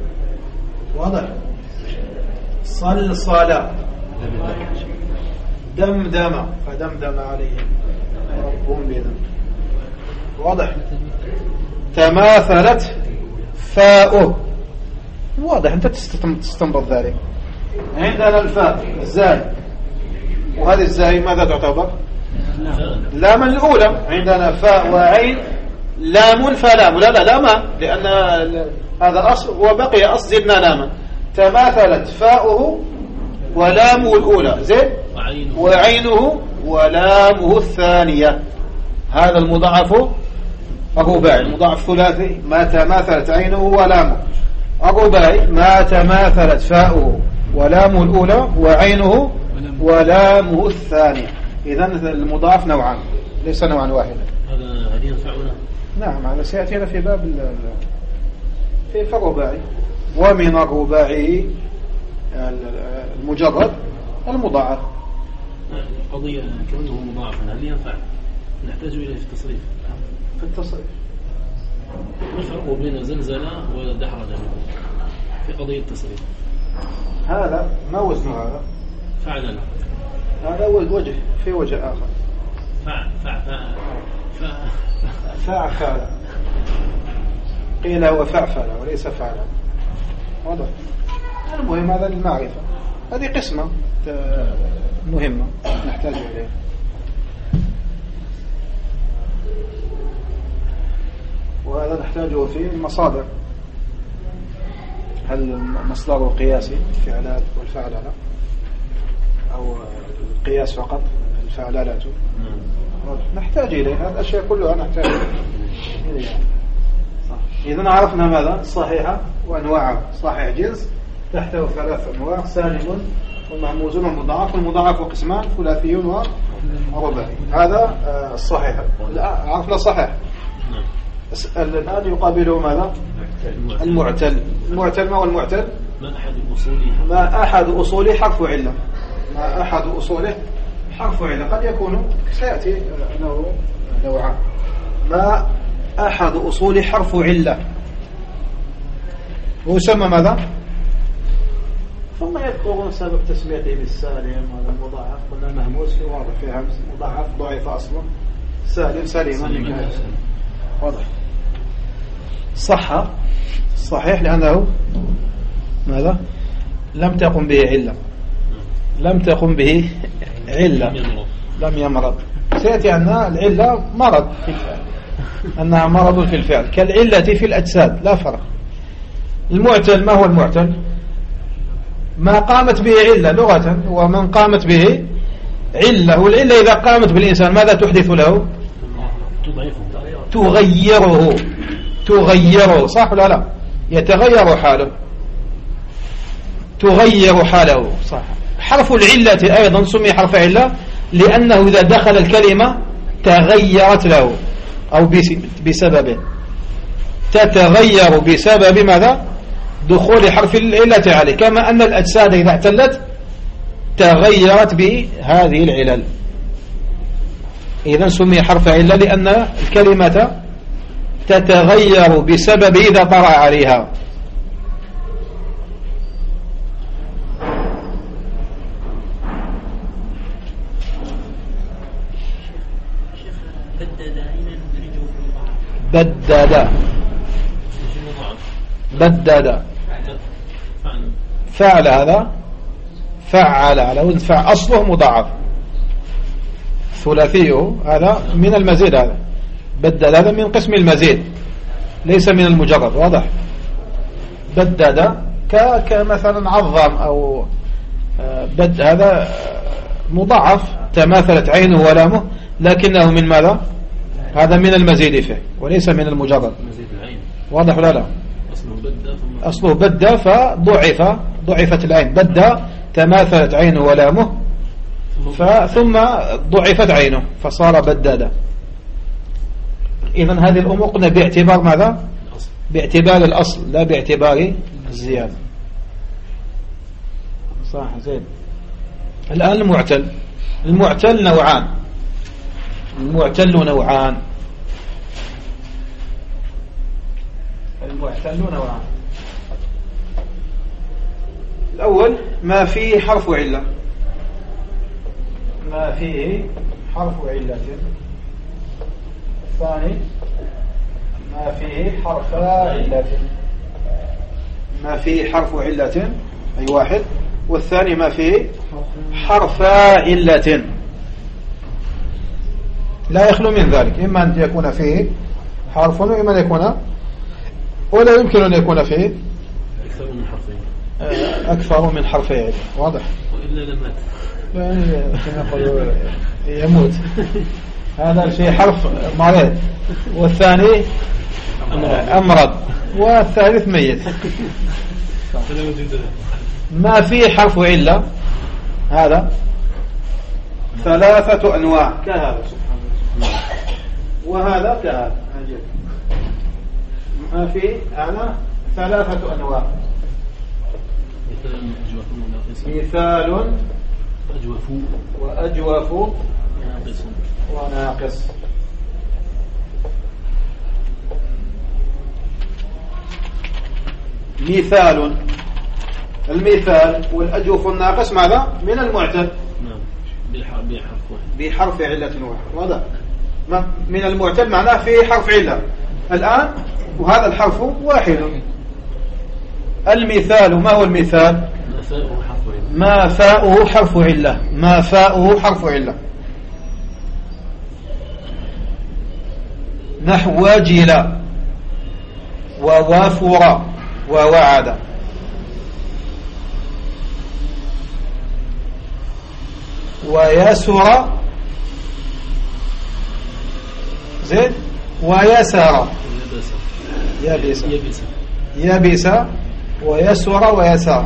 واضح؟ صلصل، دمدم فدمدم عليهم ربهم بذنب. واضح. تماثلت فاؤه، واضح أنت تستنبط ذلك. عندنا الفاء الزاي، وهذه الزاي ماذا تعتبر؟ لام الأولى. عندنا فاء وعين لام فلام، لا لاما، لأن هذا أصل وبقي أصل زدنا لاما. تماثلت فاؤه ولامه الأولى زين، وعينه ولامه الثانية. هذا المضاعف الرباعي. المضاعف ثلاثي ما تماثلت عينه ولامه. الرباعي ما تماثلت فاؤه ولامه الأولى وعينه ولامه الثانية. إذن المضاعف نوعان ليس نوعا واحدا. هذا ينفعنا. نعم، هذا سيأتينا في باب في الرباعي. ومن الرباعي المجرد المضاعف. القضية كونه مضاعفا هل ينفع؟ نحتاج إليه في التصريف. في التصريف ما الفرق بين زلزلة ودحرجة في قضية التصريف؟ هذا ما وزنه هذا؟ فعلا. هذا وجه في وجه آخر. فعل قيل هو فعفل وليس فعلا. واضح. المهم هذا المعرفة، هذه قسمة مهمة نحتاج إليها. وهذا نحتاجه في المصادر. هل مصدر قياسي الفعلات والفعلالة أو القياس فقط الفعلالات؟ نحتاج إليه. هذه الأشياء كلها نحتاج إليها. إذن عرفنا ماذا؟ الصحيحة وأنواعها. صحيح جنس تحته 3 أنواع: سالم ومعموز ومضاعف. والمضاعف قسمان: ثلاثي ورباعي. هذا الصحيح. عرفنا الصحيح. الآن يقابله ماذا؟ المعتل. المعتل ما هو المعتل؟ ما أحد أصوله حرف علة. ما أحد أصوله حرف علة. قد يكون سيأتي نوعان. ما أحد أصول حرف علة ويسمى ماذا؟ ثم يذكرون سبب تسميته بالسالم. هذا المضاعف قلنا مهموز في واضح في همس، مضاعف ضعيف أصلا، سالم سليما. واضح. صح صحيح لأنه ماذا؟ لم تقم به علة. لم تقم به علة، لم يمرض. سيأتي أن العلة مرض في الفعل، أنها مرض في الفعل كالعلة في الأجساد، لا فرق. المعتل ما هو المعتل؟ ما قامت به علة لغة، ومن قامت به علة. والعلة إذا قامت بالإنسان ماذا تحدث له؟ تغيره. صح ولا لا؟ يتغير حاله، تغير حاله. صح. حرف العلة أيضا سمي حرف علة لأنه إذا دخل الكلمة تغيرت له أو بسببه. تتغير بسبب ماذا؟ دخول حرف العلة عليه. كما أن الأجساد إذا اعتلت تغيرت بهذه العلل. إذن سمي حرف علة لأن الكلمة تتغير بسبب إذا طرأ عليها. بدد فعل. هذا فعل على وزن فعل، أصله مضاعف ثلاثيه. هذا من المزيد. هذا بدد هذا من قسم المزيد ليس من المجرد. واضح. بدد كمثلا عظم أو بد. هذا مضاعف تماثلت عينه ولامه لكنه من ماذا؟ هذا من المزيد فيه وليس من المجرد. واضح ولا لا؟ أصله بد فضعف، ضعفت العين. بد تماثلت عينه ولامه ثم ضعفت عينه فصار بدادا. إذن هذه الأمور قلنا باعتبار ماذا؟ باعتبار الأصل لا باعتبار الزيادة. صح زين. الآن المعتل. المعتل نوعان. المعتل نوعان. الأول ما فيه حرف علة. ما فيه حرف علة. الثاني ما فيه حرف علة. ما فيه حرف علة أي واحد. والثاني ما فيه حرف علة. لا يخلو من ذلك، إما أن يكون فيه حرف وإما أن يكون، ولا يمكن أن يكون فيه أكثر من حرفين. أكثر من حرفين. واضح؟ وإلا لمات يعني كما يقولوا يموت. هذا في حرف مريض، والثاني أمرض، والثالث ميت. ما في حرف علة هذا ثلاثة أنواع كهذا سبحان الله، وهذا كهذا. ما في هذا ثلاثة أنواع. مثال وأجوف وناقص. مثال، المثال والأجوف والناقص ماذا؟ من المعتل بحرف علة واحد. واضح؟ من المعتل معناه فيه حرف علة الآن، وهذا الحرف واحد. المثال ما هو المثال؟ ما فاؤه حرف علة. ما فاؤه حرف علة. نحو وجل ووافر ووعد. ويسر زين ويسر يبس ويسر ويسر.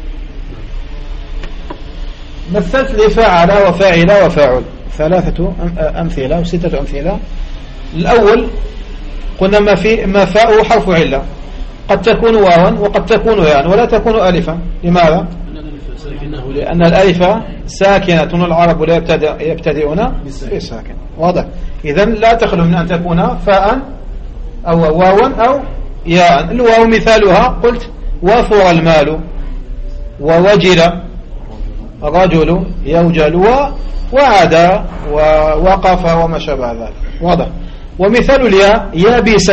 مثلت لفعل وفاعل وفاعل. ثلاثة أمثلة وستة أمثلة. الأول قلنا ما فاء حرف علة، قد تكون واوا وقد تكون ياء ولا تكون ألفا. لماذا؟ لأن الألف ساكنة والعرب لا يبتدئون بساكن. واضح؟ إذن لا تخلو من أن تكون فاء أو واوا أو ياء. الواو مثالها قلت وافر المال، ووجل رجل يوجل، ووعد ووقف وما شابه ذلك. واضح؟ ومثال الياء يابس.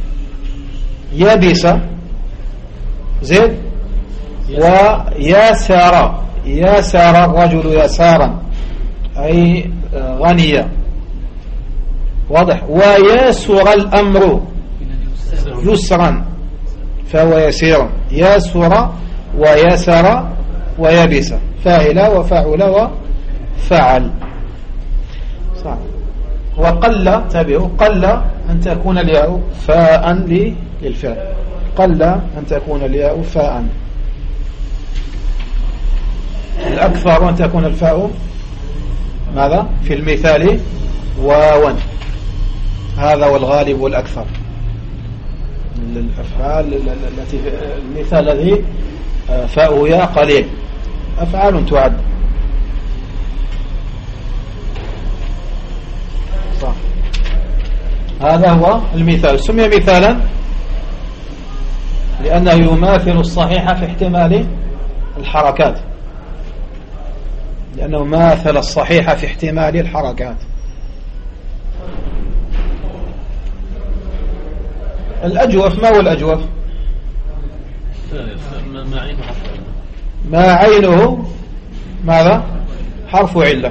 يابس زين ويسار. يسار الرجل يسارا أي غنيا. واضح؟ ويسر الأمر يسرا فهو يسير. يسر ويسر ويبس. فاعل وفاعل وفعل. صح. وقل تبعه قل أن تكون الياء فاء للفعل. قل أن تكون الياء فاء. الأكثر أن تكون الفاء ماذا في المثال واوا. هذا والغالب والأكثر الأفعال التي المثال الذي فاء يا قليل أفعال تعد. صح. هذا هو المثال. سمي مثالا لأنه يماثل الصحيح في احتمال الحركات، لأنه ماثل الصحيح في احتمال الحركات. الأجوف ما هو الأجوف؟ ما عينه ماذا؟ حرف علة.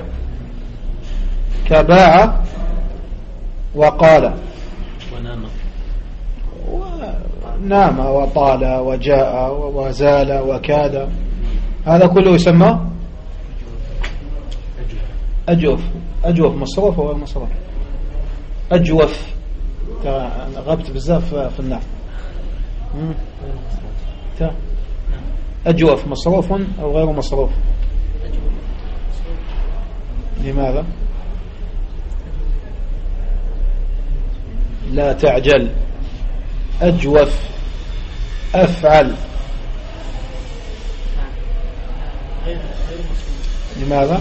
كباع وقال ونام وطال وجاء وزال وكاد. هذا كله يسمى أجوف. أجوف مصروف هو المصروف. أجوف غبت بزاف في النحو. أجوف مصروف أو غير مصروف؟ لماذا؟ لا تعجل. أجوف أفعل. لماذا؟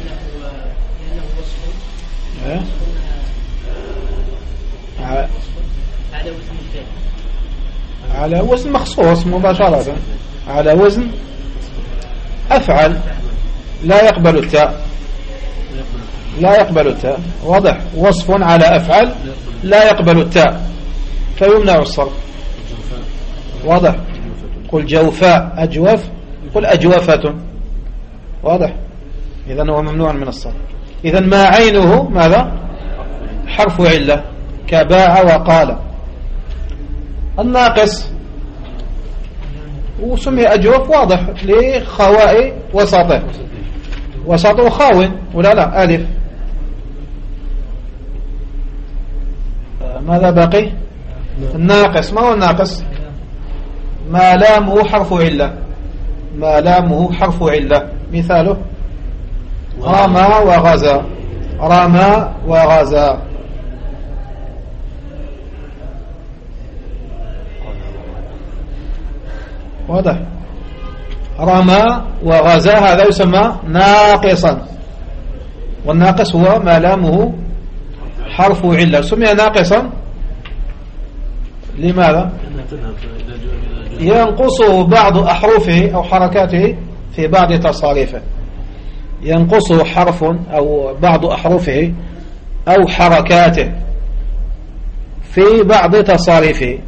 على وزن مخصوص مباشرة، على وزن أفعل لا يقبل التاء. لا يقبل التاء. واضح. وصف على أفعل لا يقبل التاء فيمنع الصرف. واضح. قل جوفاء أجوف، قل أجوفة. واضح. إذن هو ممنوع من الصرف. إذن ما عينه ماذا؟ حرف علة كباع وقال. الناقص وسمي أجوف واضح لخواء وسطه، وسطه خاو ولا لا ألف. ماذا باقي؟ الناقص. ما هو الناقص؟ ما لامه حرف علة. ما لامه حرف علة. مثاله رمى وغزى. رمى وغزى. واضح. رمى وغزى هذا يسمى ناقصا، والناقص هو ما لامه حرف علة. سمي ناقصا لماذا؟ ينقصه بعض أحرفه أو حركاته في بعض تصاريفه. ينقصه حرف أو بعض أحرفه أو حركاته في بعض تصاريفه.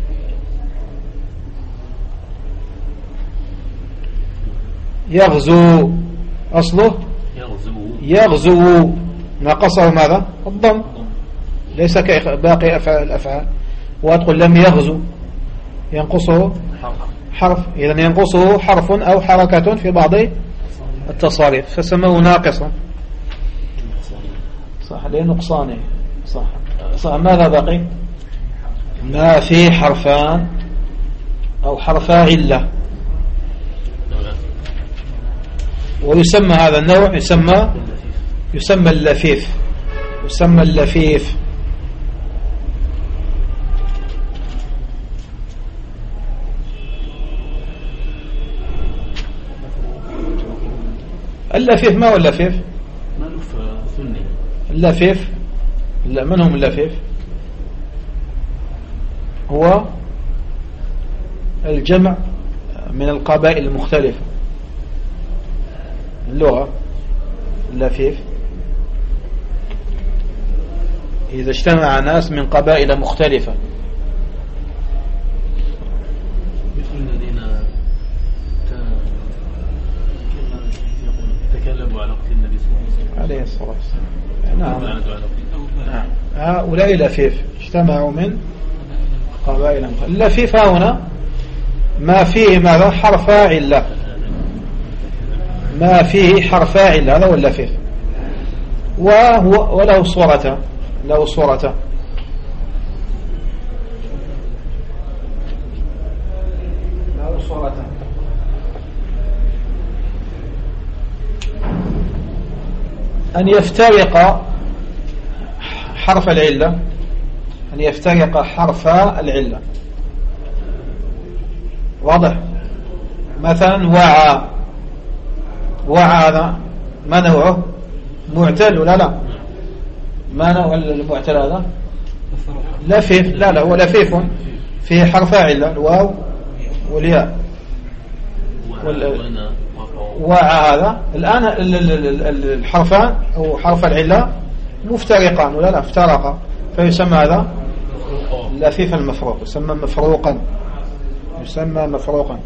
يغزو أصله يغزو، نقصه ماذا؟ الضم، ليس كباقي الأفعال. وتقول لم يغزو ينقصه حرف، إذن ينقصه حرف أو حركة في بعض التصاريف فسموه ناقصا. صح لنقصانه. صح. ماذا بقي؟ ما في حرفان أو حرفا علة. ويسمى هذا النوع يسمى اللفيف. يسمى اللفيف. اللفيف ما هو اللفيف؟ مألوف ثني. اللفيف لا، من هم اللفيف؟ هو الجمع من القبائل المختلفة. اللغة اللفيف إذا اجتمع ناس من قبائل مختلفة، مثل الذين تكلموا على قتل النبي صلى الله عليه الصلاة والسلام. نعم. نعم. هؤلاء لفيف اجتمعوا من قبائل مختلفة. اللفيف هنا ما فيه ماذا؟ حرف علة. ما فيه حرف علة هذا هو اللفيف. وله صورة. له صورة. له صورة. أن يفترق حرف العلة. أن يفترق حرف العلة. واضح. مثلا وعى. وعى هذا ما نوعه؟ معتل ولا لا؟ ما نوع المعتل هذا؟ لفيف. لا هو لفيف فيه حرف علة الواو والياء. وعى هذا الآن الحرفان أو حرف العلة مفترقان ولا لا؟ افترقا فيسمى هذا لفيف المفروق. يسمى مفروقا. يسمى مفروقا.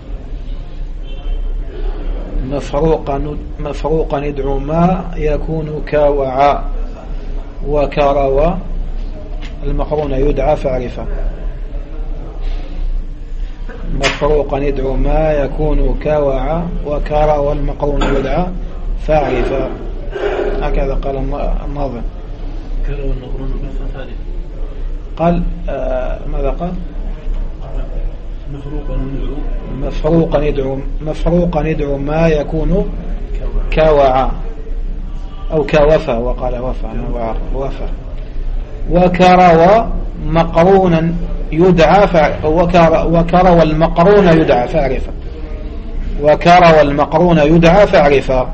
مفروقا يدعو ما يكون كوعاء وكروى المقرون يدعى فاعرفا. مفروقا يدعو ما يكون كوعاء وكروى المقرون يدعى فاعرفا. هكذا قال الناظم. كروى المقرون بالفاعرفا. قال ماذا قال؟ مفروقا يدعو ما يكون كوعاء أو كوفى. وقال وفى. وكروى مقرونا يدعى وكروى المقرون يدعى فاعرفا. وكروى المقرون يدعى فاعرفا.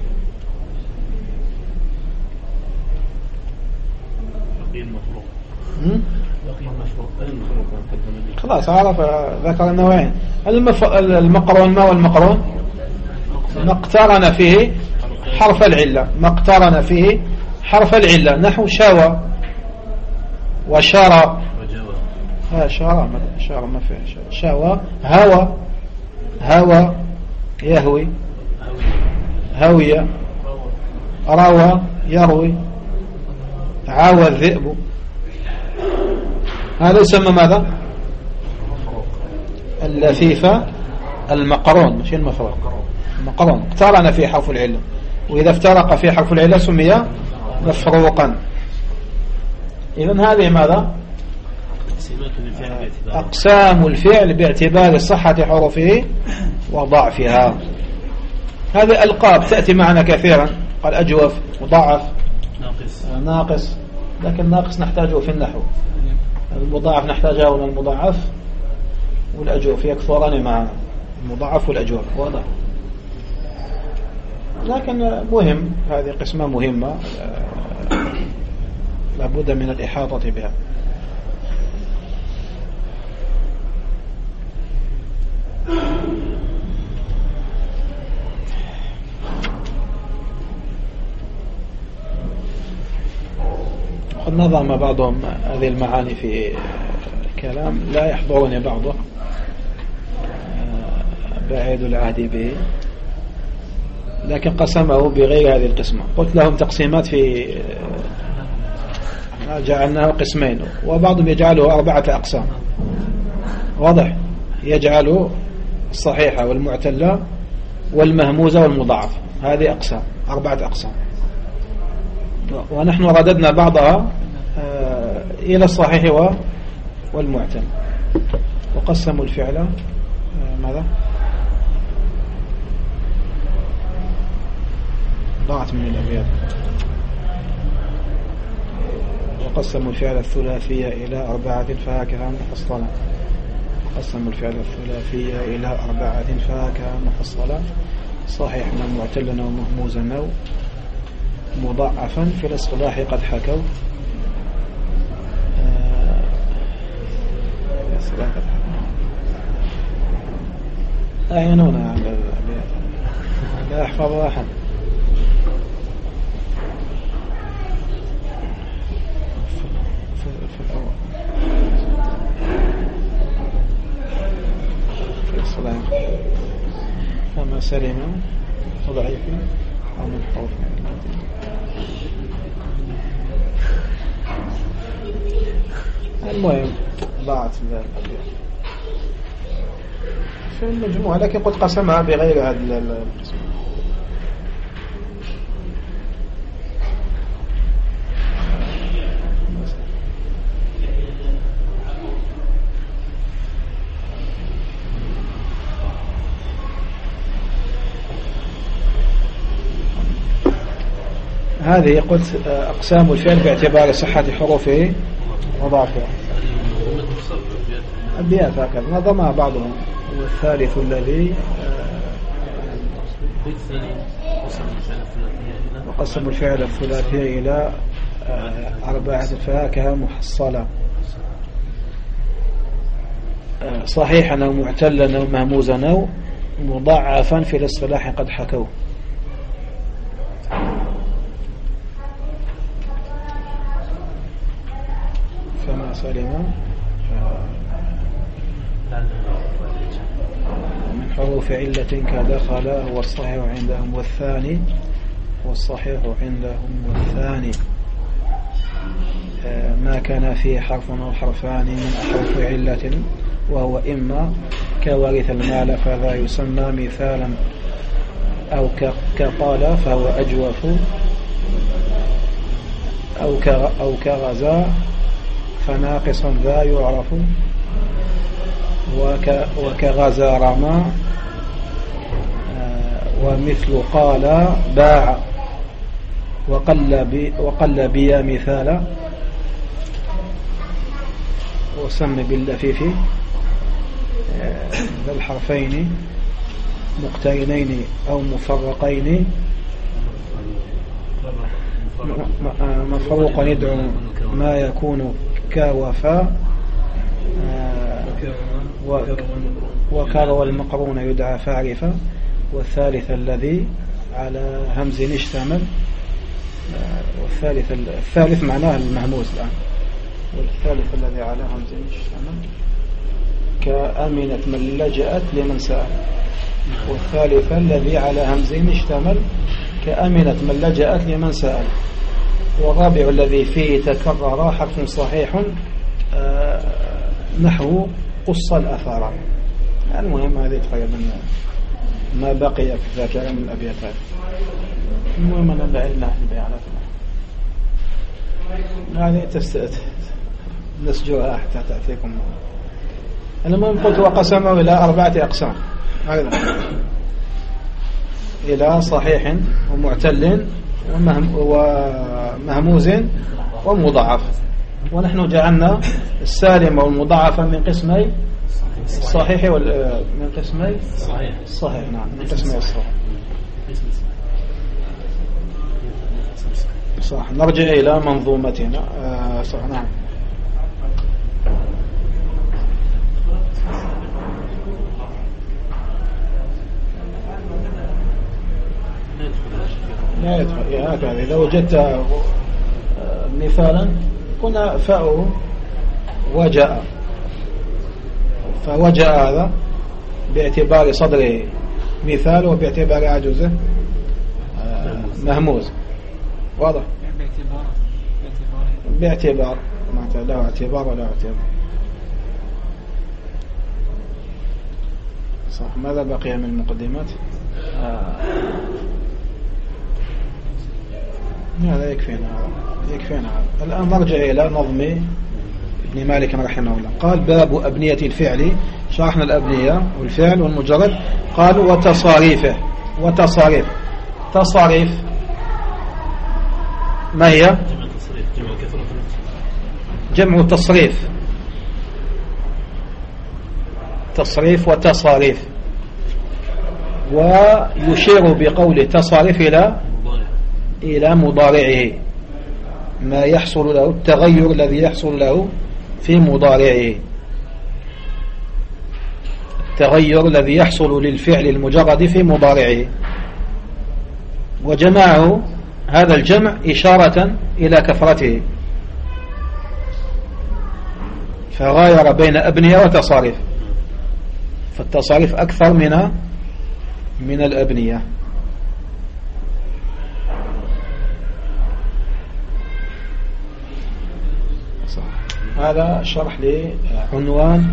خلاص عرف. ذكر النوعين. المقرون ما هو المقرون؟ ما اقترن فيه حرف العلة، ما اقترن فيه حرف العلة، نحو شوى وشرى. شرى ما فيه شوى. هوى يهوي، هوية، روى يروي، عاوى الذئب. هذا يسمى ماذا؟ اللفيفة المقرون، مش المفروق، المقرون اقترن في حرف العلة، وإذا افترق في حرف العلة سمي مفروقا. إذن هذه ماذا؟ أقسام الفعل باعتبار صحة حروفه وضعفها. هذه ألقاب تأتي معنا كثيرا، قال أجوف، مضاعف، ناقص، لكن ناقص نحتاجه في النحو، المضاعف نحتاجه من المضاعف، والأجوف يكثران معنا، المضاعف والأجوف واضح. لكن مهم، هذه قسمة مهمة لابد من الإحاطة بها. قد نظم بعضهم هذه المعاني في كلام لا يحضرني بعضه، بعيد العهد به، لكن قسمه بغير هذه القسمة. قلت لهم تقسيمات في جعلناه قسمين، وبعضهم يجعله 4 أقسام، واضح، يجعله الصحيحة والمعتلة والمهموزة والمضاعف، هذه أقسام، 4 أقسام، ونحن رددنا بعضها إلى الصحيح والمعتل. وقسموا الفعل ماذا؟ ضاعت من الأبيات. وقسموا الفعل الثلاثية إلى 4 فهكذا محصلة. قسموا الفعل الثلاثية إلى 4 فهكذا محصلة، صحيح من معتلنا ومهموزا أو مضاعفا في الاصطلاح قد حكوا. أعينونا على الأبيات، لا يحفظها أحد. في الأول في الصلاة فما سلم ضعيف أو من حروف. المهم ضاعت الأبيات في المجموعة، لكن قد قسمها بغير هذا القسم. هذه قلت أقسام الفعل باعتبار صحة حروفه وضعفها. أبيات هكذا نظمها بعضهم. والثالث الذي وقسموا الفعل الثلاثي إلى 4 فهكذا محصلة، صحيحا أو معتلا أو مهموزا أو مضاعفا في الاصطلاح قد حكوا. فما سلم من حروف علة كدخل هو الصحيح عندهم والثاني، والصحيح عندهم والثاني ما كان فيه حرف أو حرفان من أحرف علة، وهو إما كورث المال فذا يسمى مثالا، أو كقال فهو أجوف، أو كغزا فناقص ذا يعرف، وكغزا رمى، ومثل قال باع، وقل بيا مثالا، وسم باللفيف ذا الحرفين مقترنين أو مفرقين، مفروقا يدعو ما يكون كوفا، وكر والمقرون يدعى فاعرفا. والثالث الذي على همز اشتمل. والثالث معناه المهموز الآن. والثالث الذي على همز اشتمل كأمنة من لجأت لمن سأل. والثالث الذي على همز اشتمل كأمنة من لجأت لمن سأل. والرابع الذي فيه تكرر حرف صحيح نحو قص الأثار. المهم هذه تقريبا ما بقي في الذاكرة من الأبيات هذه. المهم أن بعلنا البيانات هذه نسجوها حتى تأتيكم. المهم قلت وقسمه إلى 4 أقسام أيضا، إلى صحيح ومعتل ومهموز ومضاعف. ونحن جعلنا السالم والمضاعف من قسمي الصحيح من قسمي الصحيح. نعم من قسمي الصحيح. صح. نرجع إلى منظومتنا. صح. نعم. لا يدخل هكذا. إذا وجدت مثالا قلنا فاء وجاء، فوجاء هذا باعتبار صدره مثال وباعتبار عجوزه مهموز. واضح؟ باعتبار ما له اعتبار ولا اعتبار. صح. ماذا بقي من المقدمات؟ هذا يكفينا. الآن نرجع إلى نظم ابن مالك رحمه الله. قال باب أبنية الفعل. شرحنا الأبنية والفعل والمجرد. قال وتصاريفه. تصاريف ما هي؟ جمع تصريف. تصريف وتصاريف. ويشير بقوله تصاريف إلى مضارعه، ما يحصل له التغير الذي يحصل له في مضارعه، التغير الذي يحصل للفعل المجرد في مضارعه. وجمعه هذا الجمع إشارة إلى كثرته، فغاير بين أبنية وتصاريف، فالتصاريف أكثر من الأبنية. هذا شرح لعنوان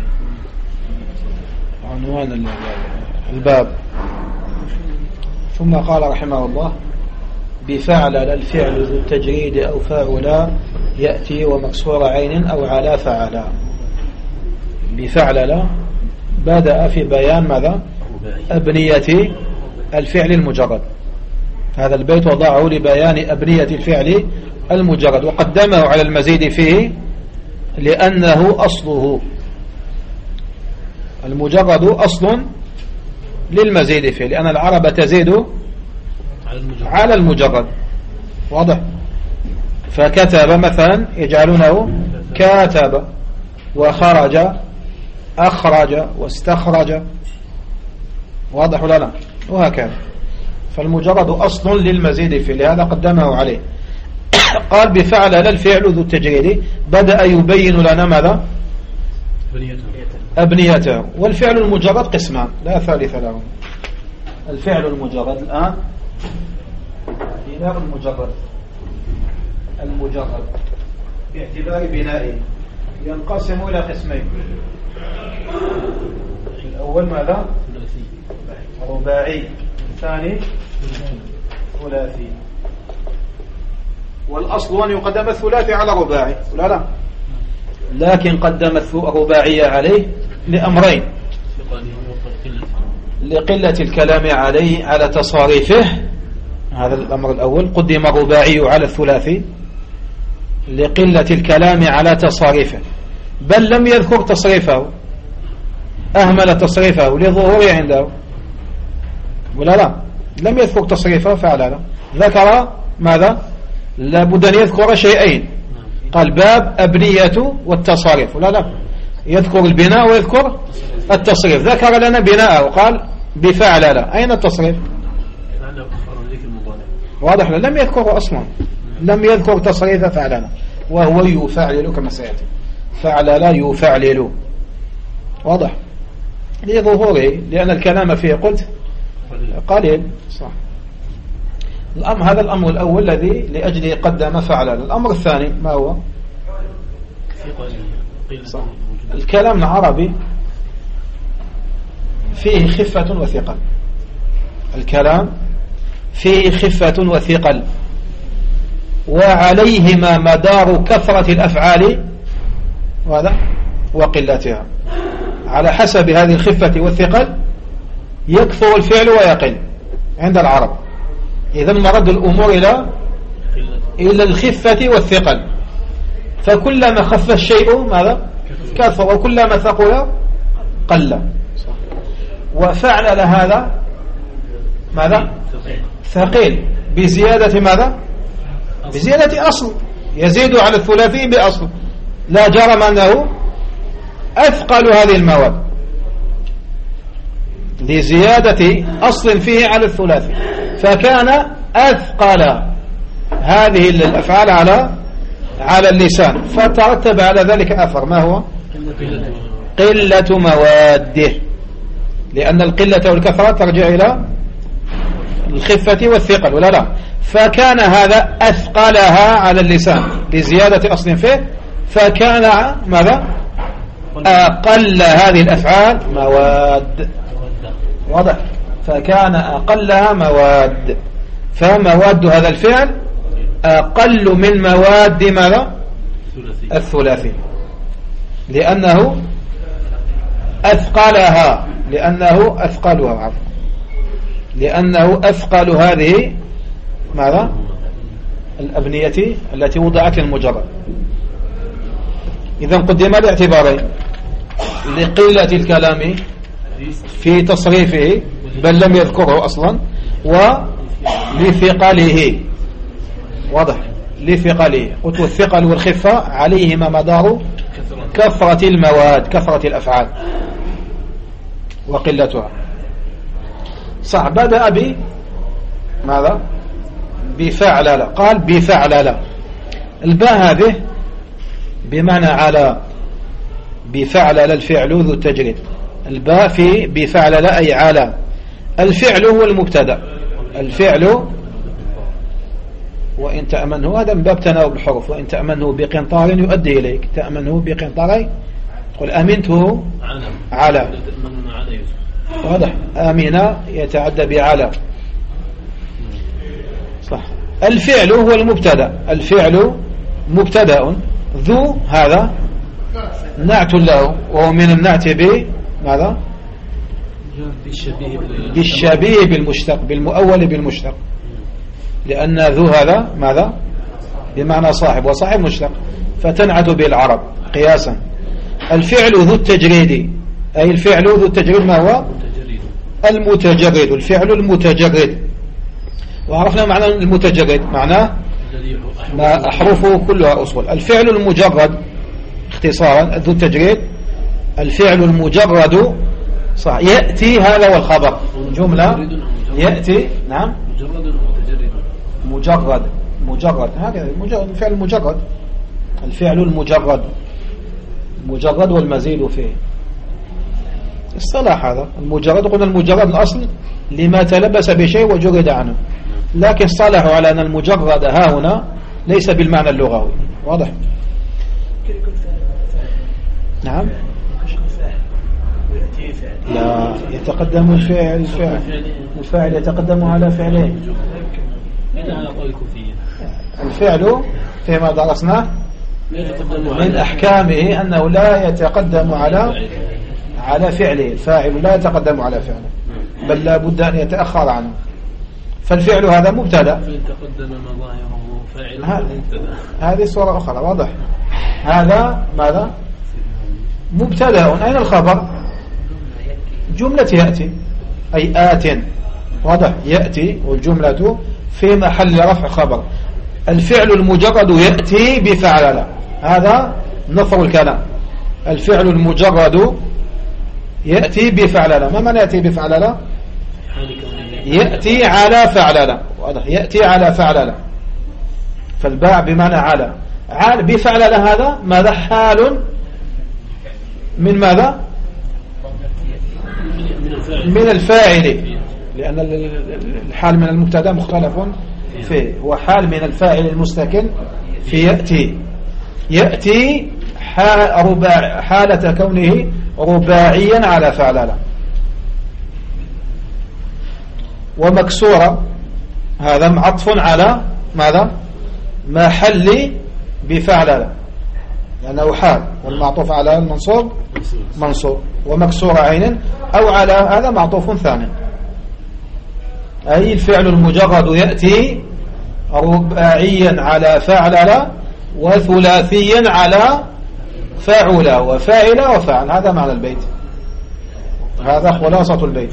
الباب. ثم قال رحمه الله بفعل الفعل ذو التجريد أو فاعل يأتي ومكسور عين أو على فعلا. بفعل بدأ في بيان ماذا؟ أبنية الفعل المجرد. هذا البيت وضعه لبيان أبنية الفعل المجرد، وقدمه على المزيد فيه لأنه أصله. المجرد أصل للمزيد فيه، لأن العرب تزيد على المجرد. واضح؟ فكتب مثلا يجعلونه كاتب، وخرج أخرج، واستخرج. واضح ولا لا؟ وهكذا. فالمجرد أصل للمزيد فيه، لهذا قدمه عليه. قال بفعل الفعل ذو التجريد بدأ يبين لنا ماذا؟ أبنيته. والفعل المجرد قسمان لا ثالث له. الفعل المجرد الآن بناء المجرد باعتبار بنائه ينقسم إلى قسمين. الأول ماذا؟ رباعي. الثاني ثلاثي. والأصل أن يقدم الثلاثي على رباعي ولا لا؟ لكن قدم الرباعية عليه لأمرين: لقلة الكلام عليه على تصاريفه، هذا الأمر الأول، قدم الرباعي على الثلاثي لقلة الكلام على تصاريفه، بل لم يذكر تصريفه، أهمل تصريفه لظهوره عنده ولا لا؟ لم يذكر تصريفه فعلا ذكر ماذا؟ لابد أن يذكر شيئين. قال باب أبنية والتصاريف ولا لا؟ يذكر البناء ويذكر التصريف. ذكر لنا بناءه وقال بفعل لا. أين التصريف؟ واضح؟ لم يذكره أصلا، لم يذكر تصريف فعلنا، وهو يفعل كما سيأتي. فعل يفعل. واضح؟ لظهوره، لأن الكلام فيه قلت قليل. صح. هذا الأمر الأول الذي لأجله قدم فعل. الأمر الثاني ما هو؟ صح. الكلام العربي فيه خفة وثقل. الكلام فيه خفة وثقل، وعليهما مدار كثرة الأفعال وقلتها. على حسب هذه الخفة والثقل يكثر الفعل ويقل عند العرب. إذا مرد الأمور إلى الخفة والثقل، فكلما خف الشيء ماذا؟ كثر، وكلما ثقل قل. وفعل هذا ماذا؟ ثقيل بزيادة ماذا؟ بزيادة أصل، يزيد على الثلاثي بأصل، لا جرم أنه أثقل هذه المواد لزيادة أصل فيه على الثلاثي، فكان أثقل هذه الأفعال على اللسان، فترتب على ذلك أثر. ما هو؟ قلة مواده، لأن القلة والكثرة ترجع إلى الخفة والثقل ولا لا؟ فكان هذا أثقلها على اللسان لزيادة أصل فيه، فكان ماذا؟ أقل هذه الأفعال مواد. واضح؟ فكان أقلها مواد، فمواد هذا الفعل أقل من مواد ماذا؟ الثلاثي، لأنه أثقلها، لأنه أثقلها، لأنه أثقل هذه ماذا؟ الأبنية التي وضعت للمجرد. إذن قدم باعتبارين: لقلة الكلام في تصريفه بل لم يذكره أصلا، ولثقله. واضح؟ لثقله. قلت الثقل والخفة عليهما مدار كثرة المواد، كثرة الأفعال وقلتها. صح. بدأ ماذا؟ بفعلل. قال بفعلل. الباء هذه بمعنى على. بفعلل الفعل ذو التجريد. الباء في بفعلل أي على. الفعل هو المبتدأ. الفعل وإن تأمنه، هذا من باب تناوب الحروف. وإن تأمنه بقنطار يؤدي إليك. تأمنه بقنطار، قل أمنته على. واضح؟ آمنة يتعدى بعلى. صح. الفعل هو المبتدأ. الفعل مبتدأ، ذو هذا نعت له، وهو من النعت ماذا؟ بالشبيه بالمشتق، بالمؤول بالمشتق، لأن ذو هذا ماذا؟ بمعنى صاحب، وصاحب مشتق، فتنعت به العرب قياسا. الفعل ذو التجريد، أي الفعل ذو التجريد ما هو؟ المتجرد. الفعل المتجرد. وعرفنا معنى المتجرد، معناه ما أحرفه كلها أصول. الفعل المجرد اختصارا ذو التجريد، الفعل المجرد. صح. يأتي هذا والخبر جملة يأتي. نعم. مجرد هكذا. الفعل المجرد، الفعل المجرد، مجرد والمزيد فيه. الصلاح هذا المجرد. قلنا المجرد الأصل لما تلبس بشيء وجرد عنه، لكن صالحوا على أن المجرد ها هنا ليس بالمعنى اللغوي. واضح؟ نعم. لا، يتقدم الفاعل يتقدم على فعلين. الفعل فيما درسناه من أحكامه أنه لا يتقدم على فعله. الفاعل لا يتقدم على فعله، بل لا بد أن يتأخر عنه. فالفعل هذا مبتدا. هذه صورة أخرى. واضح؟ هذا ماذا؟ مبتدا. أين الخبر؟ جملة يأتي، أي آت. واضح؟ يأتي والجملة في محل رفع خبر. الفعل المجرد يأتي بفعلل، هذا نصر الكلام. الفعل المجرد يأتي بفعلل. ما معنى يأتي بفعلل؟ يأتي على فعللة. واضح، يأتي على فعللة، فالباء بمعنى على بفعللة. هذا ماذا؟ حال من ماذا؟ من الفاعل، لأن الحال من المبتدا مختلف فيه، هو حال من الفاعل المستكن في يأتي. يأتي حالة كونه رباعيا على فعللة. ومكسورة هذا معطف على ماذا؟ محل بفعللة، لأنه حال، والمعطوف على المنصوب منصوب، ومكسور عين أو على هذا معطوف ثاني. أي الفعل المجرد يأتي رباعيا على فعللة، وثلاثيا على فاعل وفاعل وفعل. هذا معنى البيت، هذا خلاصة البيت.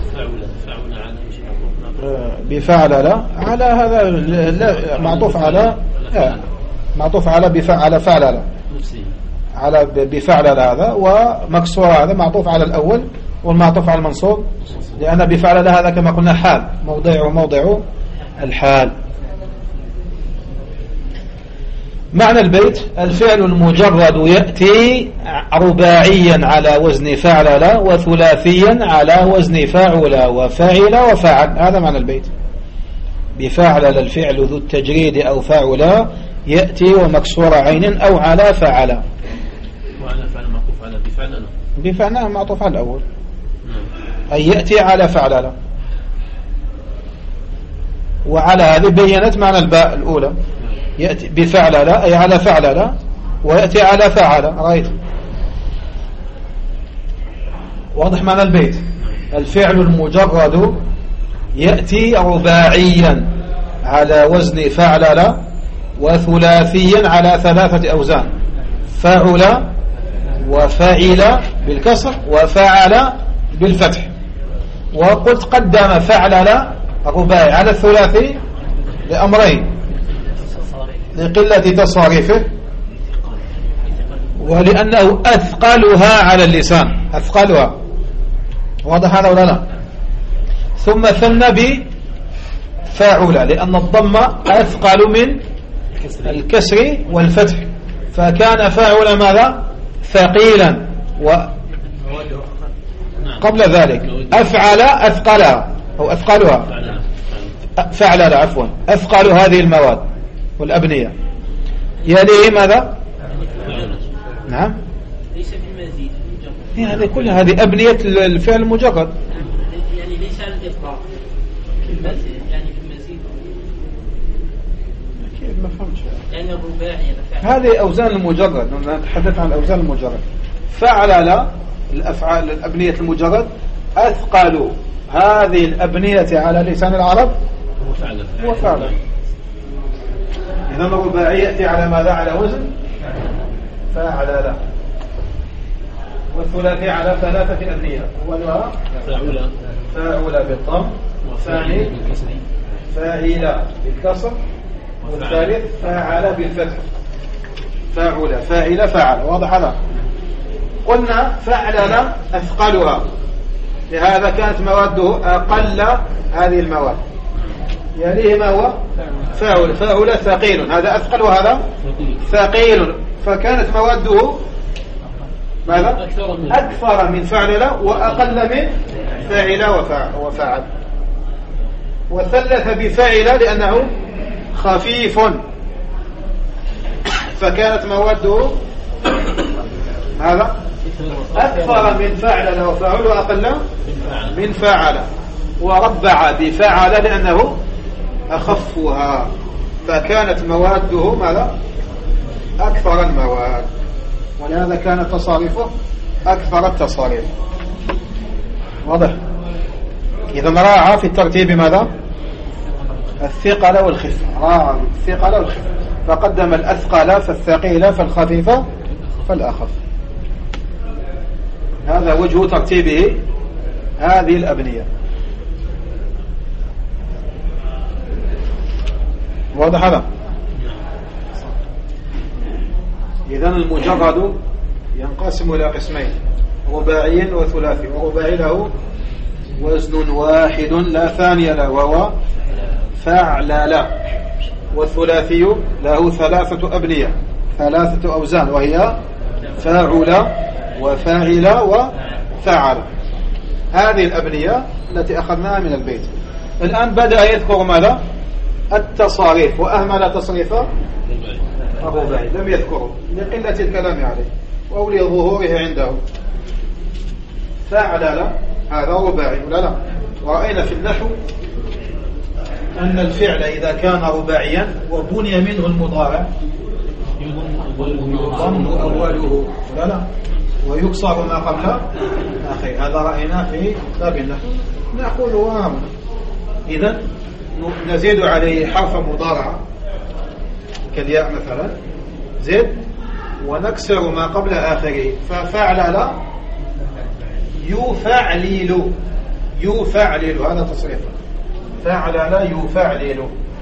بفعللة على هذا معطوف على معطوف على بفعل فعللة على بفعللة، هذا ومكسور هذا معطوف على الأول، والمعطوف على المنصوب، لأن بفعللة هذا كما قلنا حال، موضع الحال. معنى البيت: الفعل المجرد يأتي رباعيا على وزن فعللة، وثلاثيا على وزن فاعل وفاعل وفعل. هذا معنى البيت. بفعلل الفعل ذو التجريد أو فاعل يأتي ومكسور عين أو على فعل. وعلى فعل معطوف على بفعللة، بفعللة معطوف على الأول، أي يأتي على فعللة. وعلى هذه بينت معنى الباء الأولى، يأتي بفعللة أي على فعللة، ويأتي على فعل. رأيت؟ واضح معنى البيت. الفعل المجرد يأتي رباعيا على وزن فعللة، وثلاثيا على ثلاثة أوزان: فعل وفعل بالكسر، وفعل بالفتح. وقلت قدم فعللة رباعي على الثلاثي لأمرين: لقلة تصاريفه، ولأنه أثقلها على اللسان، أثقلها. واضح هذا ولا لا؟ ثم ثنى بفاعل، لأن الضم أثقل من الكسر والفتح، فكان فاعل ماذا؟ ثقيلا. وقبل ذلك أفعل أثقلها أو أثقلها، فعل عفوا، أثقل هذه المواد والأبنية. يليه ماذا؟ نعم، ليس بالمزيد، هذه كلها هذه أبنية الفعل المجرد، يعني ليس على الإطلاق، يعني بالمزيد. كيف ما فهمتش؟ يعني الرباعي هذه أوزان المجرد، نتحدث عن أوزان المجرد. فعل الأفعال الأبنية المجرد، أثقل هذه الأبنية على لسان العرب هو فعل. إذا الرباعي يأتي على ماذا؟ على وزن فعل. والثلاثي على ثلاثة أبنية: أولها فاعل بالضم، والثاني فاعل بالكسر، والثالث فاعل بالفتح: فاعل فاعل فعل. واضح هذا؟ قلنا فعلل أثقلها، لهذا كانت مواده أقل هذه المواد. يليه ما هو؟ فاعل. فاعل ثقيل، هذا أثقل وهذا ثقيل، فكانت مواده ماذا؟ أكثر من فعل وأقل من فاعل وفاعل. وثلث بفاعل لأنه خفيف، فكانت مواده هذا أكثر من فاعل وفاعل وأقل من فاعل. وربع بفاعل لأنه أخفها، فكانت مواده ماذا؟ أكثر المواد، ولهذا كانت تصاريفه أكثر التصاريف. واضح؟ إذا راعى في الترتيب ماذا؟ الثقل والخفة، راعى الثقل والخفة، فقدم الأثقل فالثقيل فالخفيف فالأخف. هذا وجه ترتيبه هذه الأبنية. واضح هذا؟ إذن المجرد ينقسم إلى قسمين: رباعي وثلاثي. ورباعي له وزن واحد لا ثاني له وهو فعلل. والثلاثي له 3 أبنية 3 أوزان وهي فاعل وفاعل وفعل. هذه الأبنية التي أخذناها من البيت. الآن بدأ يذكر ماذا؟ التصاريف، وأهمل تصريف الرباعي لم يذكره لقلة الكلام عليه أو لظهوره عنده. فعلل هذا رباعي ولا لا؟ ورأينا في النحو أن الفعل إذا كان رباعيا وبني منه المضارع يضم أوله ولا لا؟ ويكسر ما قبل آخر. هذا رأينا في باب النحو نأخذه آمنا. إذن نزيد عليه حرف مضارع كالياء مثلا زد ونكسر ما قبل آخره. ففعلل يفعلل هذا تصريف. فعلل يفعلل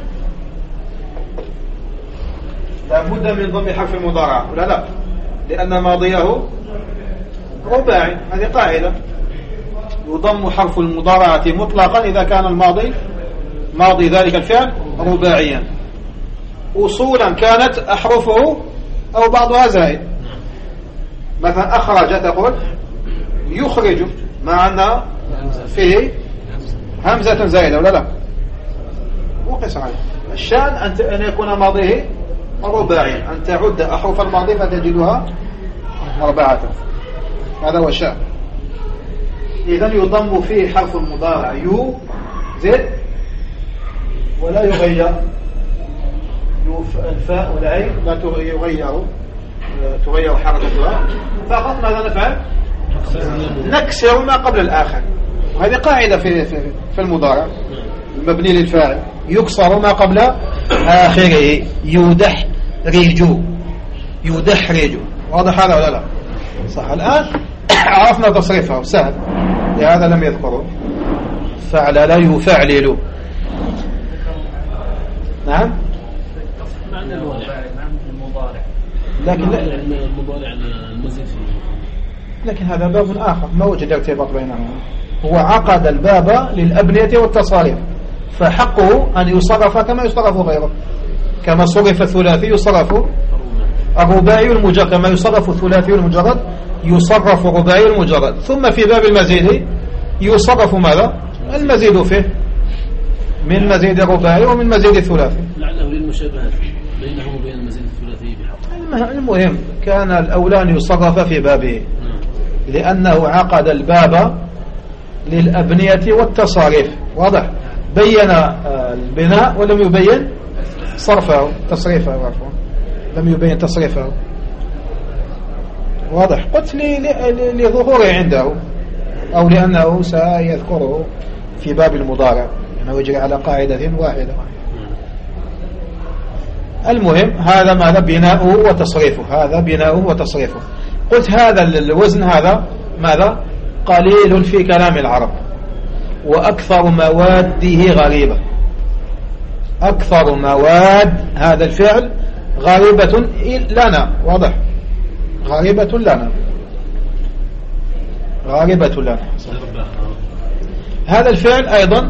لا بد من ضم حرف المضارع ولا لا؟ لأن ماضيه رباعي. هذه قاعدة يضم حرف المضارعة مطلقا إذا كان ماضي ذلك الفعل رباعيا. أصولا كانت أحرفه أو بعضها زائد. مثلا أخرج تقول يخرج مع أن فيه همزة زائدة ولا لا؟ وقس عليه. الشأن أن يكون ماضيه رباعيا، أن تعد أحرف الماضي فتجدها 4. هذا هو الشأن. إذن يضم فيه حرف المضارع يو زد ولا يغير. الفاء والعين لا تغير حركتها، فقط ماذا نفعل؟ نكسر ما قبل الآخر. وهذه قاعدة في المضارع المبني للفاعل يكسر ما قبل آخره. يدحرج. واضح هذا ولا لا؟ صح. الآن عرفنا تصريفه سهل، لهذا لم يذكره. فعل لا يفعلل. نعم لكن المضارع المزيد فيه. لكن هذا باب آخر ما وجد ارتباط بينهما. هو عقد الباب للأبنية والتصاريف، فحقه أن يصرف كما يصرف غيره. كما صرف الثلاثي يصرف الرباعي المجرد، كما يصرف الثلاثي المجرد يصرف الرباعي المجرد. ثم في باب المزيد يصرف ماذا؟ المزيد فيه من مزيد الرباعي ومن مزيد الثلاثي، لعله للمشابهة بينه وبين المزيد الثلاثي بحق. المهم كان الأولى أن يصرف في بابه لأنه عقد الباب للأبنية والتصاريف. واضح؟ بين البناء ولم يبين تصريفه عفوا لم يبين تصريفه. واضح؟ قلت لظهوره عنده أو لأنه سيذكره في باب المضارع أنه يجري على قاعدة واحدة. المهم هذا ماذا؟ بناؤه وتصريفه. هذا بناؤه وتصريفه. قلت هذا الوزن هذا ماذا؟ قليل في كلام العرب وأكثر مواده غريبة. أكثر مواد هذا الفعل غريبة لنا. واضح؟ غريبة لنا. هذا الفعل أيضا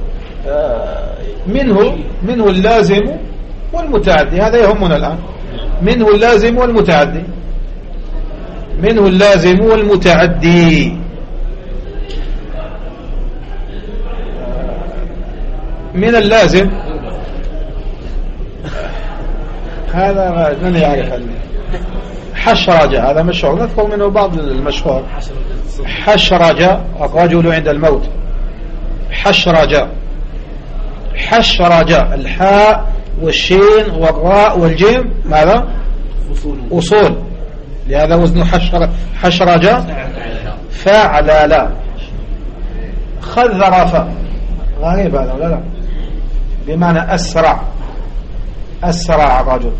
منه اللازم والمتعدي. هذا يهمنا الآن. منه اللازم والمتعدي. منه اللازم والمتعدي. من اللازم هذا من يعرف حشرج، هذا مشهور نذكر منه بعض المشهور. حشرج الرجل عند الموت. حشرج الحاء والشين والراء والجيم ماذا؟ أصول. لهذا وزن حشرج. فعلل. خذرف غريب هذا ولا لا؟ بمعنى أسرع الرجل.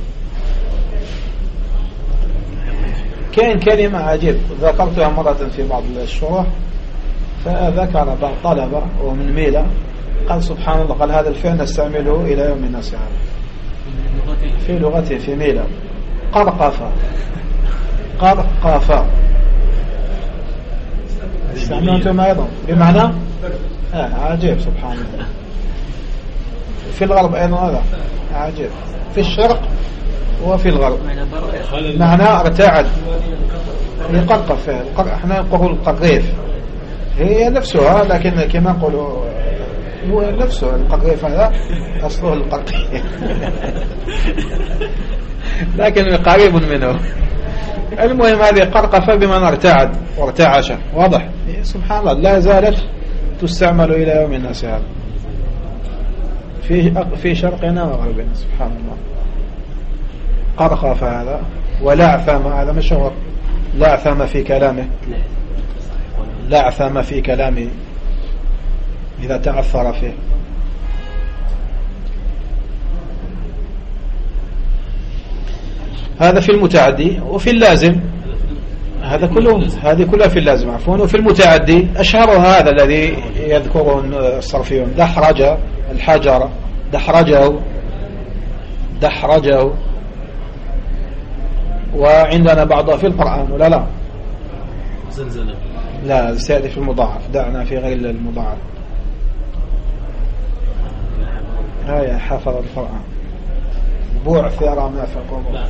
كان كلمة عجيب ذكرتها مرة في بعض الشروح، فذكر بعض طلبة ومن ميلة قال سبحان الله، قال هذا الفعل نستعمله إلى يوم الناس في لغته في ميلة. قرقف استعملوا أنتم أيضا بمعنى عجيب سبحان الله. في الغرب أيضا هذا عجيب، في الشرق وفي الغرب معناه ارتعد يقرقف. احنا نقول القريف هي نفسها، لكن كما نقولوا هو نفسه القريف هذا أصله القرقيف لكن قريب منه. المهم هذه قرقفة بمعنى ارتعد وارتعش. واضح؟ سبحان الله لا زالت تستعمل إلى يوم الناس هذا في شرقنا وغربنا. سبحان الله. قرقف هذا ولعثم هذا مشهور. لعثم في كلامه، لعثم في كلامه إذا تعثر فيه. هذا في المتعدي. وفي اللازم هذا كله، هذه كلها في اللازم عفوا. وفي المتعدي أشهر هذا الذي يذكره الصرفيون، دحرج الحجر، دحرجه. وعندنا بعضها في القرآن ولا لا؟ زلزلة لا سيأتي في المضاعف، دعنا في غير المضاعف. هيا حفظ القرآن. بعثر ما في القرآن،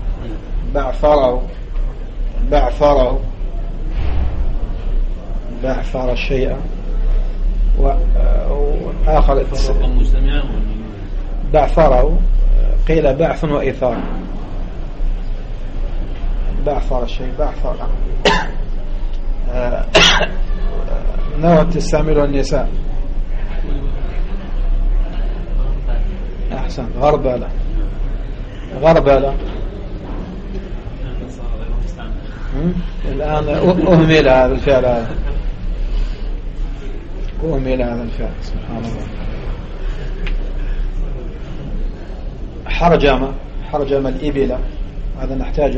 بعثر الشيء. وآخر بعثره قيل بعث وإثار. بعثر الشيء، بعثر نوع تستعمله النساء. أحسن. غربلة، الآن أهمل هذا الفعل، أهمل هذا الفعل. سبحان الله. حرجم الإبل، هذا نحتاجه.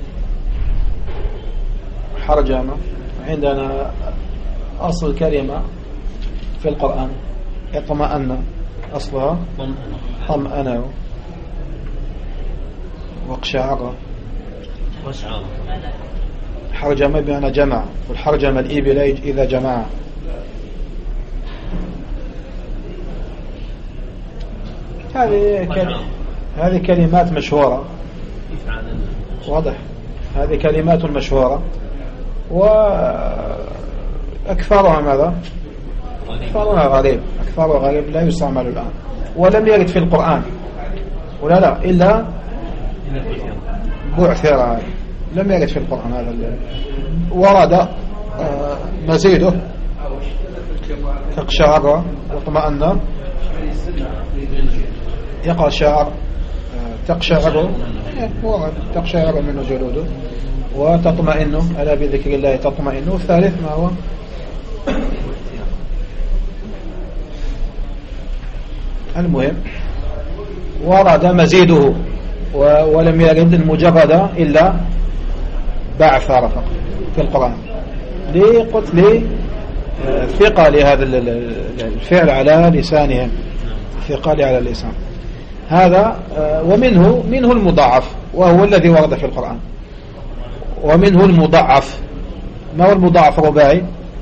حرجم عندنا أصل الكلمة في القرآن اطمأن، أصلها طمأنه. واقشعر، حرجم بمعنى جمع، والحرجم الإبل إذا جمع. هذه كلمات مشهورة. واضح؟ هذه كلمات مشهورة وأكثرها ماذا؟ أكثرها غريب، أكثرها غريب لا يستعمل الآن، ولم يرد في القرآن ولا لا إلا بعثر، لم يرد في القرآن. هذا ورد مزيده تقشعر واطمأن، يقع شعر تقشعر، تقشعر منه جلوده، وتطمئن، ألا بذكر الله تطمئن. والثالث ما هو؟ المهم ورد مزيده ولم يرد المجرد إلا بعثر فقط في القرآن. ليه قلت لي ثقة لهذا الفعل على لسانهم، ثقة على اللسان هذا. ومنه المضاعف وهو الذي ورد في القرآن، ومنه المضاعف. ما هو المضاعف الرباعي؟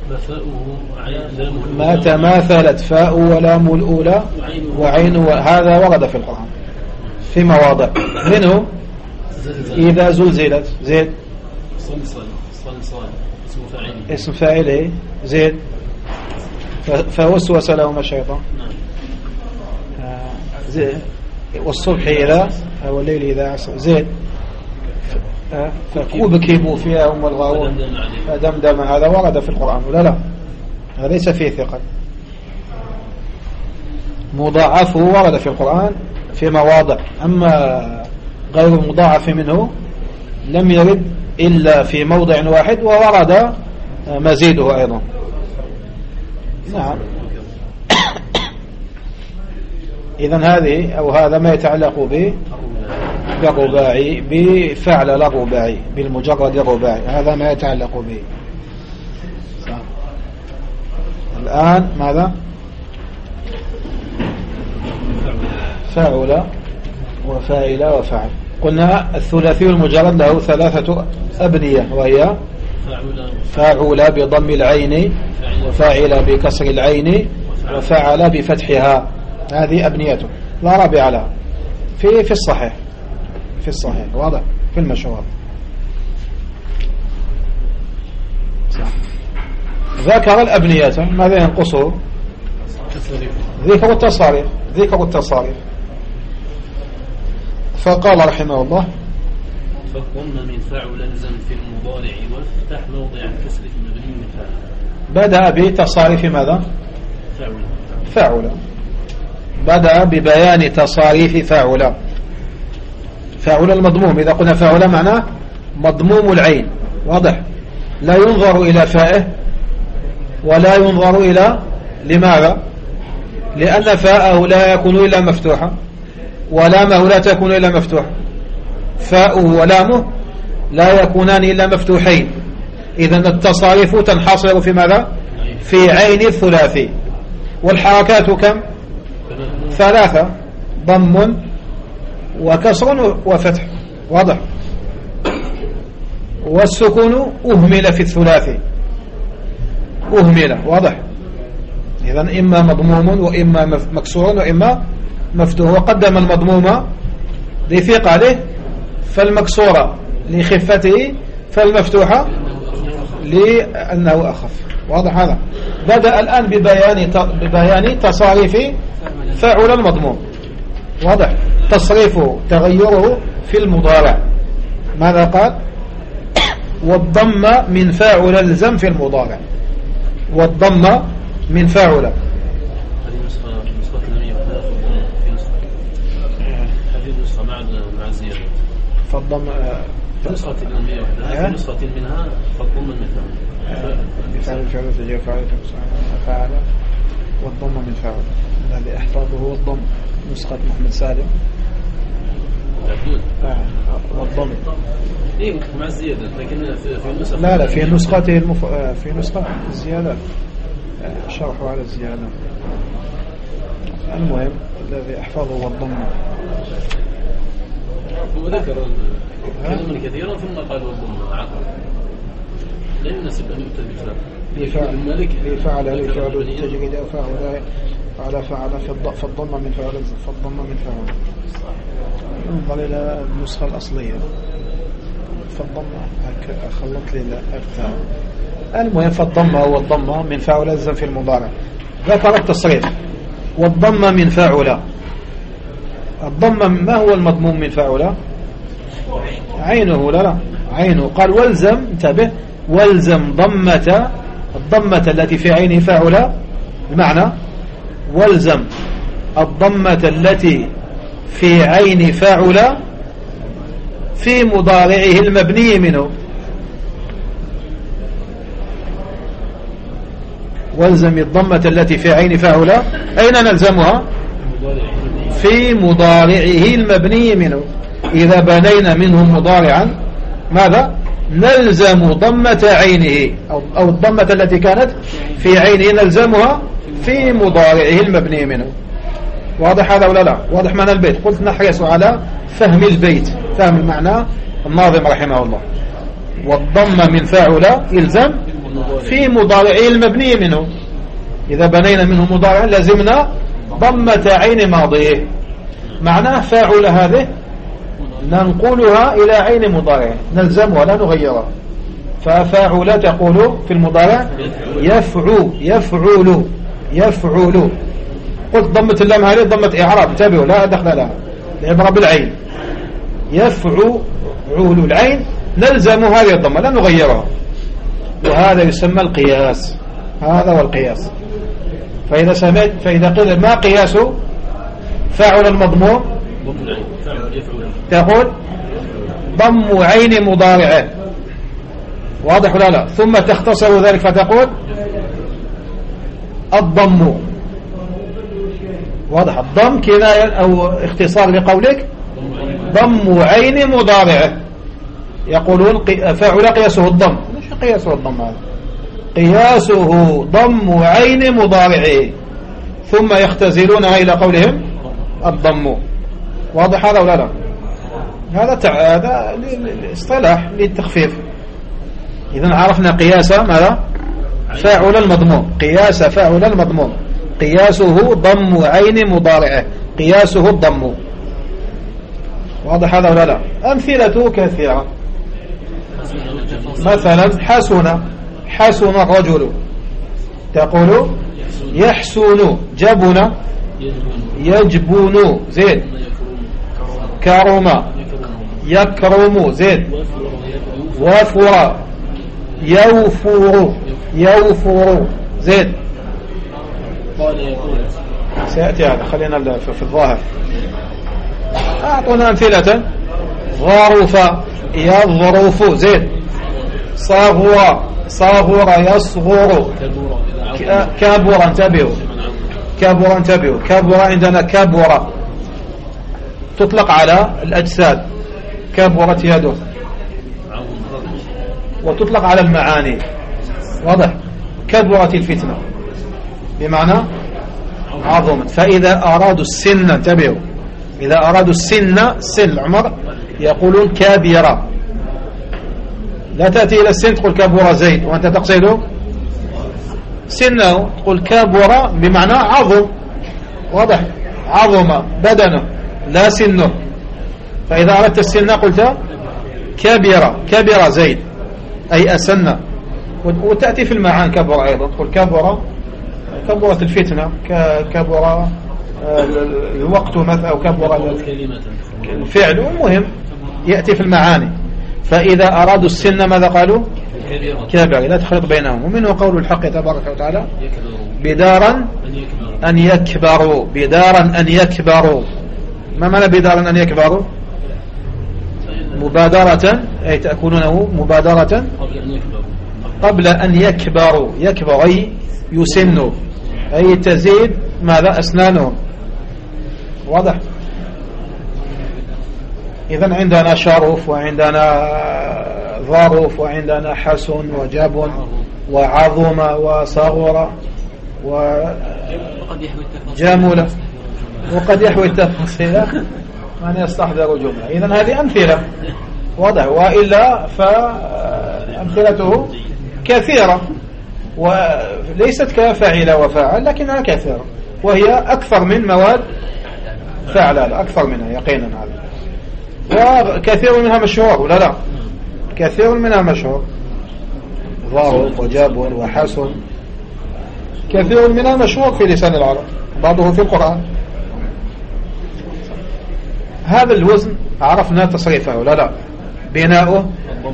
ما تماثلت فاء ولام الأولى وعين، هذا ورد في القرآن في مواضع. منه إذا زلزلت زيد، اسم فاعله زيد، فوسوس لهما الشيطان، زيد. والصبح إذا والليل إذا عسر زيد، فكوبكبوا فيها هم الغاوون فدمدم. هذا ورد في القرآن ولا لا؟ هذا ليس فيه ثقة. مضاعفه ورد في القرآن في مواضع، أما غير المضاعف منه لم يرد إلا في موضع واحد، وورد مزيده أيضا. نعم. إذن هذه أو هذا ما يتعلق بالرباعي، بفعل الرباعي، بالمجرد الرباعي، هذا ما يتعلق به. الآن ماذا؟ فاعل وفاعل وفعل. قلنا الثلاثي المجرد له ثلاثة أبنية، وهي فاعل بضم العين، وفاعل بكسر العين، وفعل بفتحها. هذه أبنيته لا رابع لها في الصحيح، في الصحيح واضح، في المشهور. ذكر الأبنية، ماذا ينقصه؟ ذكر التصاريف، ذكر التصاريف. فقال رحمه الله: فالضم من فعل الزم في المضارع وافتح موضع الكسر في مبني من فعل. بدأ بتصاريف ماذا؟ فعل. بدأ ببيان تصاريف فعل. فعل المضموم، إذا قلنا فعل معناه مضموم العين، واضح، لا ينظر إلى فائه ولا ينظر إلى لماذا؟ لأن فاءه لا يكون إلا مفتوحة، ولامه لا تكون إلا مفتوحة، فاءه ولامه لا يكونان إلا مفتوحين. إذن التصاريف تنحصر في ماذا؟ في عين الثلاثي. والحركات كم؟ 3: ضم وكسر وفتح، واضح. والسكون أهمل في الثلاثي، أهمل، واضح. إذن إما مضموم وإما مكسور وإما مفتوح. وقدم المضموم لثقله، فالمكسورة لخفته، فالمفتوحة لأنه أخف، واضح هذا. بدأ الآن ببيان تصاريف فعل المضموم، واضح. تصريفه تغيره في المضارع. ماذا قال؟ والضم من فاعل الزم في المضارع. والضم من فاعل. هذه نسخة كلامية في نسخة. هذه النسخة مع الزيادة. فالضم في نسخة كلامية واحدة، في نسخة منها فالضم من فاعل. فعل الفعل تجي فاعل والضم من فاعل. الذي احفظه هو الضم. نسخة محمد سالم والضم. إيه مع الزيادة، لكن في النسخة لا في نسخته في نسخة الزيادة شرح على الزيادة. المهم الذي احفظه هو الضم. هو ذكر كلمة كثيرا ثم قال والضم عقل. لا يناسب أن يؤتى بالفعل. لفعل التجريد أو فعل فالضم من فعل، فالضم من فعل. انظر إلى النسخة الأصلية، فالضم خلط لي الأبتاع. المهم فالضم هو الضم من فعل الزم في المضارع. ذكر التصريف. والضم من فعل. الضم ما هو المضموم من فعل؟ عينه. لا عينه. قال والزم، انتبه، والزم ضمة، الضمة التي في عينه فعل. بمعنى والزم الضمة التي في عين فعل في مضارعه المبني منه. والزم الضمة التي في عين فعل، أين نلزمها؟ في مضارعه المبني منه. إذا بنينا منه مضارعا ماذا؟ نلزم ضمة عينه أو الضمة التي كانت في عينه نلزمها في مضارعه المبني منه. واضح هذا ولا لا؟ واضح معنى البيت؟ قلت نحرص على فهم البيت، فهم المعنى. الناظم رحمه الله: والضم من فاعل يلزم في مضارعه المبني منه. إذا بنينا منه مضارعا لازمنا ضمة عين ماضيه. معناه فاعل هذه ننقلها إلى عين مضارع، نلزمها لا نغيرها. ففاعل تقول في المضارع يفعل. قلت ضمة اللام هذه ضمة إعراب، انتبهوا لا دخل لها، العبرة بالعين. يفعل العين نلزم هذه الضمة لا نغيرها. وهذا يسمى القياس. هذا هو القياس. فإذا قيل ما قياس فاعل المضموم؟ تقول ضم عين مضارعه، واضح ولا لا؟ ثم تختصر ذلك فتقول الضم، واضح. الضم كناية أو اختصار لقولك ضم عين مضارعه. يقولون فاعل قياسه الضم. مش قياسه الضم، هذا قياسه ضم عين مضارعه، ثم يختزلونها إلى قولهم الضم. واضح هذا ولا لا؟ هذا اصطلاح للتخفيف. إذن عرفنا قياس ماذا؟ فاعل المضموم. قياس فاعل المضموم قياسه ضم عين مضارعه، قياسه الضم. واضح هذا ولا لا؟ أمثلته كثيرة. مثلا حسن الرجل، تقول يحسن، جبن يجبن، زيد كرم يكرم، زيد وفر يوفر، زيد. سيأتي هذا، خلينا في الظاهر. أعطونا أمثلة. ظرف يظرف، زيد صغر يصغر، كبر، انتبهوا كبر عندنا كبر تطلق على الأجساد، كبرت يده، وتطلق على المعاني. واضح؟ كبرت الفتنة بمعنى عظمت. فإذا أرادوا السن، انتبهوا، إذا أرادوا سن العمر يقولون كابرة. لا تأتي إلى السن تقول كبر زيد وأنت تقصده سنه، تقول كبر بمعنى عظم. واضح؟ عظم بدنه لا سنه. فإذا أردت السن قلت كبر زيد أي أسن. وتأتي في المعان كبر أيضا، تقول كبرت الفتنة، كبر الوقت مثلا، أو كبر الفعل. المهم يأتي في المعاني. فإذا أرادوا السن ماذا قالوا؟ كبر. لا تخلط بينهم. ومنه قول الحق تبارك وتعالى بدارا أن يكبروا. ما معنى بدارا أن يكبروا؟ مبادرة، أي تأكلونه مبادرة قبل أن يكبر أي يسنوا، أي تزيد ماذا؟ أسنانهم. واضح؟ إذن عندنا شرف، وعندنا ظرف، وعندنا حسن وجبن وعظم وصغر وجمل، وقد يحوي التفاصيل من يستحضر جملة. إذن هذه أمثلة. واضح؟ وإلا فأمثلته كثيرة، وليست كفاعل وفاعل، لكنها كثيرة، وهي أكثر من مواد فعل، أكثر منها يقينا. هذا وكثير منها مشهور ولا لا؟ كثير منها مشهور، ظرف وجبر وحسن، كثير منها مشهور في لسان العرب، بعضه في القرآن. هذا الوزن عرفنا تصريفه ولا لا؟ بناؤه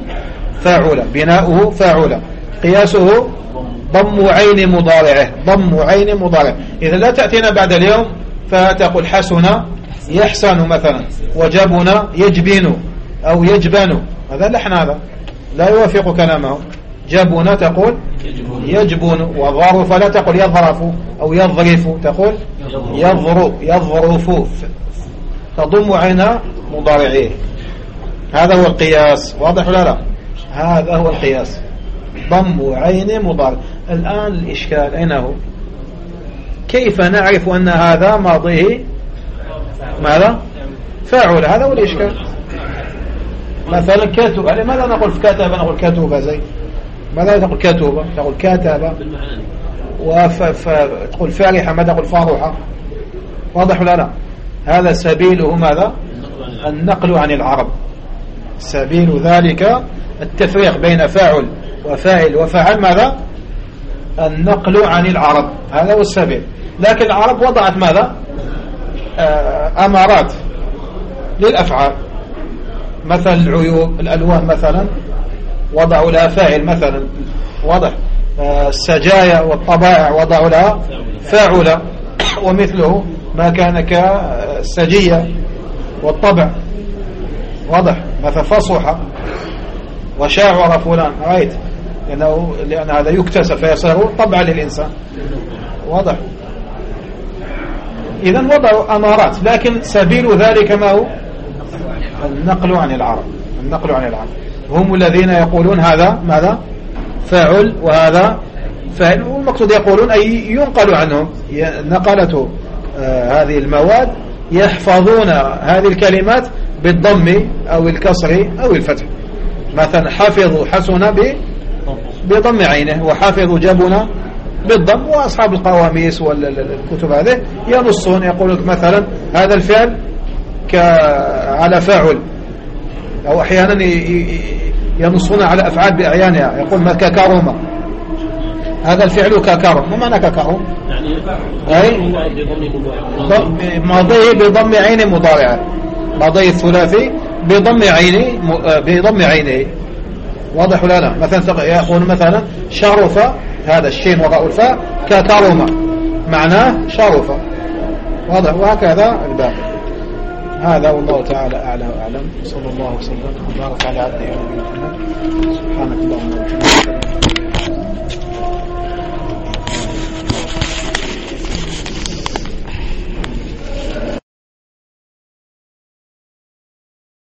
فاعل، قياسه ضم عين مضارعه. إذا لا تأتينا بعد اليوم فتقول حسن يحسن مثلا، وجبن يجبن أو يجبن، هذا لحن، هذا لا يوافق كلامه. جبن تقول يجبن، وظرف لا تقول يظرف أو يظرف، تقول يظرف، تضم عين مضارعيه. هذا هو القياس. واضح ولا لا؟ هذا هو القياس، ضم عين مضارع. الآن الإشكال أين هو؟ كيف نعرف أن هذا ماضيه ماذا؟ فاعل. هذا هو الإشكال. مثلا كتب، لماذا نقول كتب؟ نقول كتب زي، ماذا تقول كتب؟ تقول كتب. وتقول فرحة، ما تقول فرحة. واضح ولا لا؟ هذا سبيله ماذا؟ النقل عن العرب. سبيل ذلك التفريق بين فاعل وفاعل وفاعل، ماذا؟ النقل عن العرب، هذا هو السبيل. لكن العرب وضعت ماذا؟ أمارات للأفعال، مثل العيوب، الألوان مثلا وضعوا لها فاعل مثلا. واضح؟ السجايا والطبائع وضعوا لها فاعل، ومثله ما كان كالسجية والطبع. واضح؟ مثل فصح وشاعر فلان، رأيت؟ لأن هذا يكتسب فيصير طبعا للإنسان. واضح؟ إذن وضعوا أمارات، لكن سبيل ذلك ما هو؟ النقل عن العرب. هم الذين يقولون هذا ماذا؟ فاعل، وهذا فاعل. والمقصود يقولون أي ينقل عنهم، نقلته هذه المواد، يحفظون هذه الكلمات بالضم أو الكسر أو الفتح. مثلا حفظوا حسن بضم عينه، وحافظوا جابونا بالضم. وأصحاب القواميس والكتب هذه ينصون، يقول لك مثلا هذا الفعل على فاعل، أو أحيانا ينصون على أفعال بأعيانها، يقول ما ككرم، هذا الفعل ككرم. ما معنى ككرم؟ أي ماضيه بضم عين مضارعة، ماضي الثلاثي بضم عينه. واضح ولا لا؟ مثلا يقول مثلا شرف، هذا الشين وراء الفاء ككرم، معناه شرف. واضح؟ وهكذا الباقي. هذا والله تعالى أعلى وأعلم. صلى الله وسلم وبارك على عبده ونبينا محمد. سبحانك اللهم وبحمدك.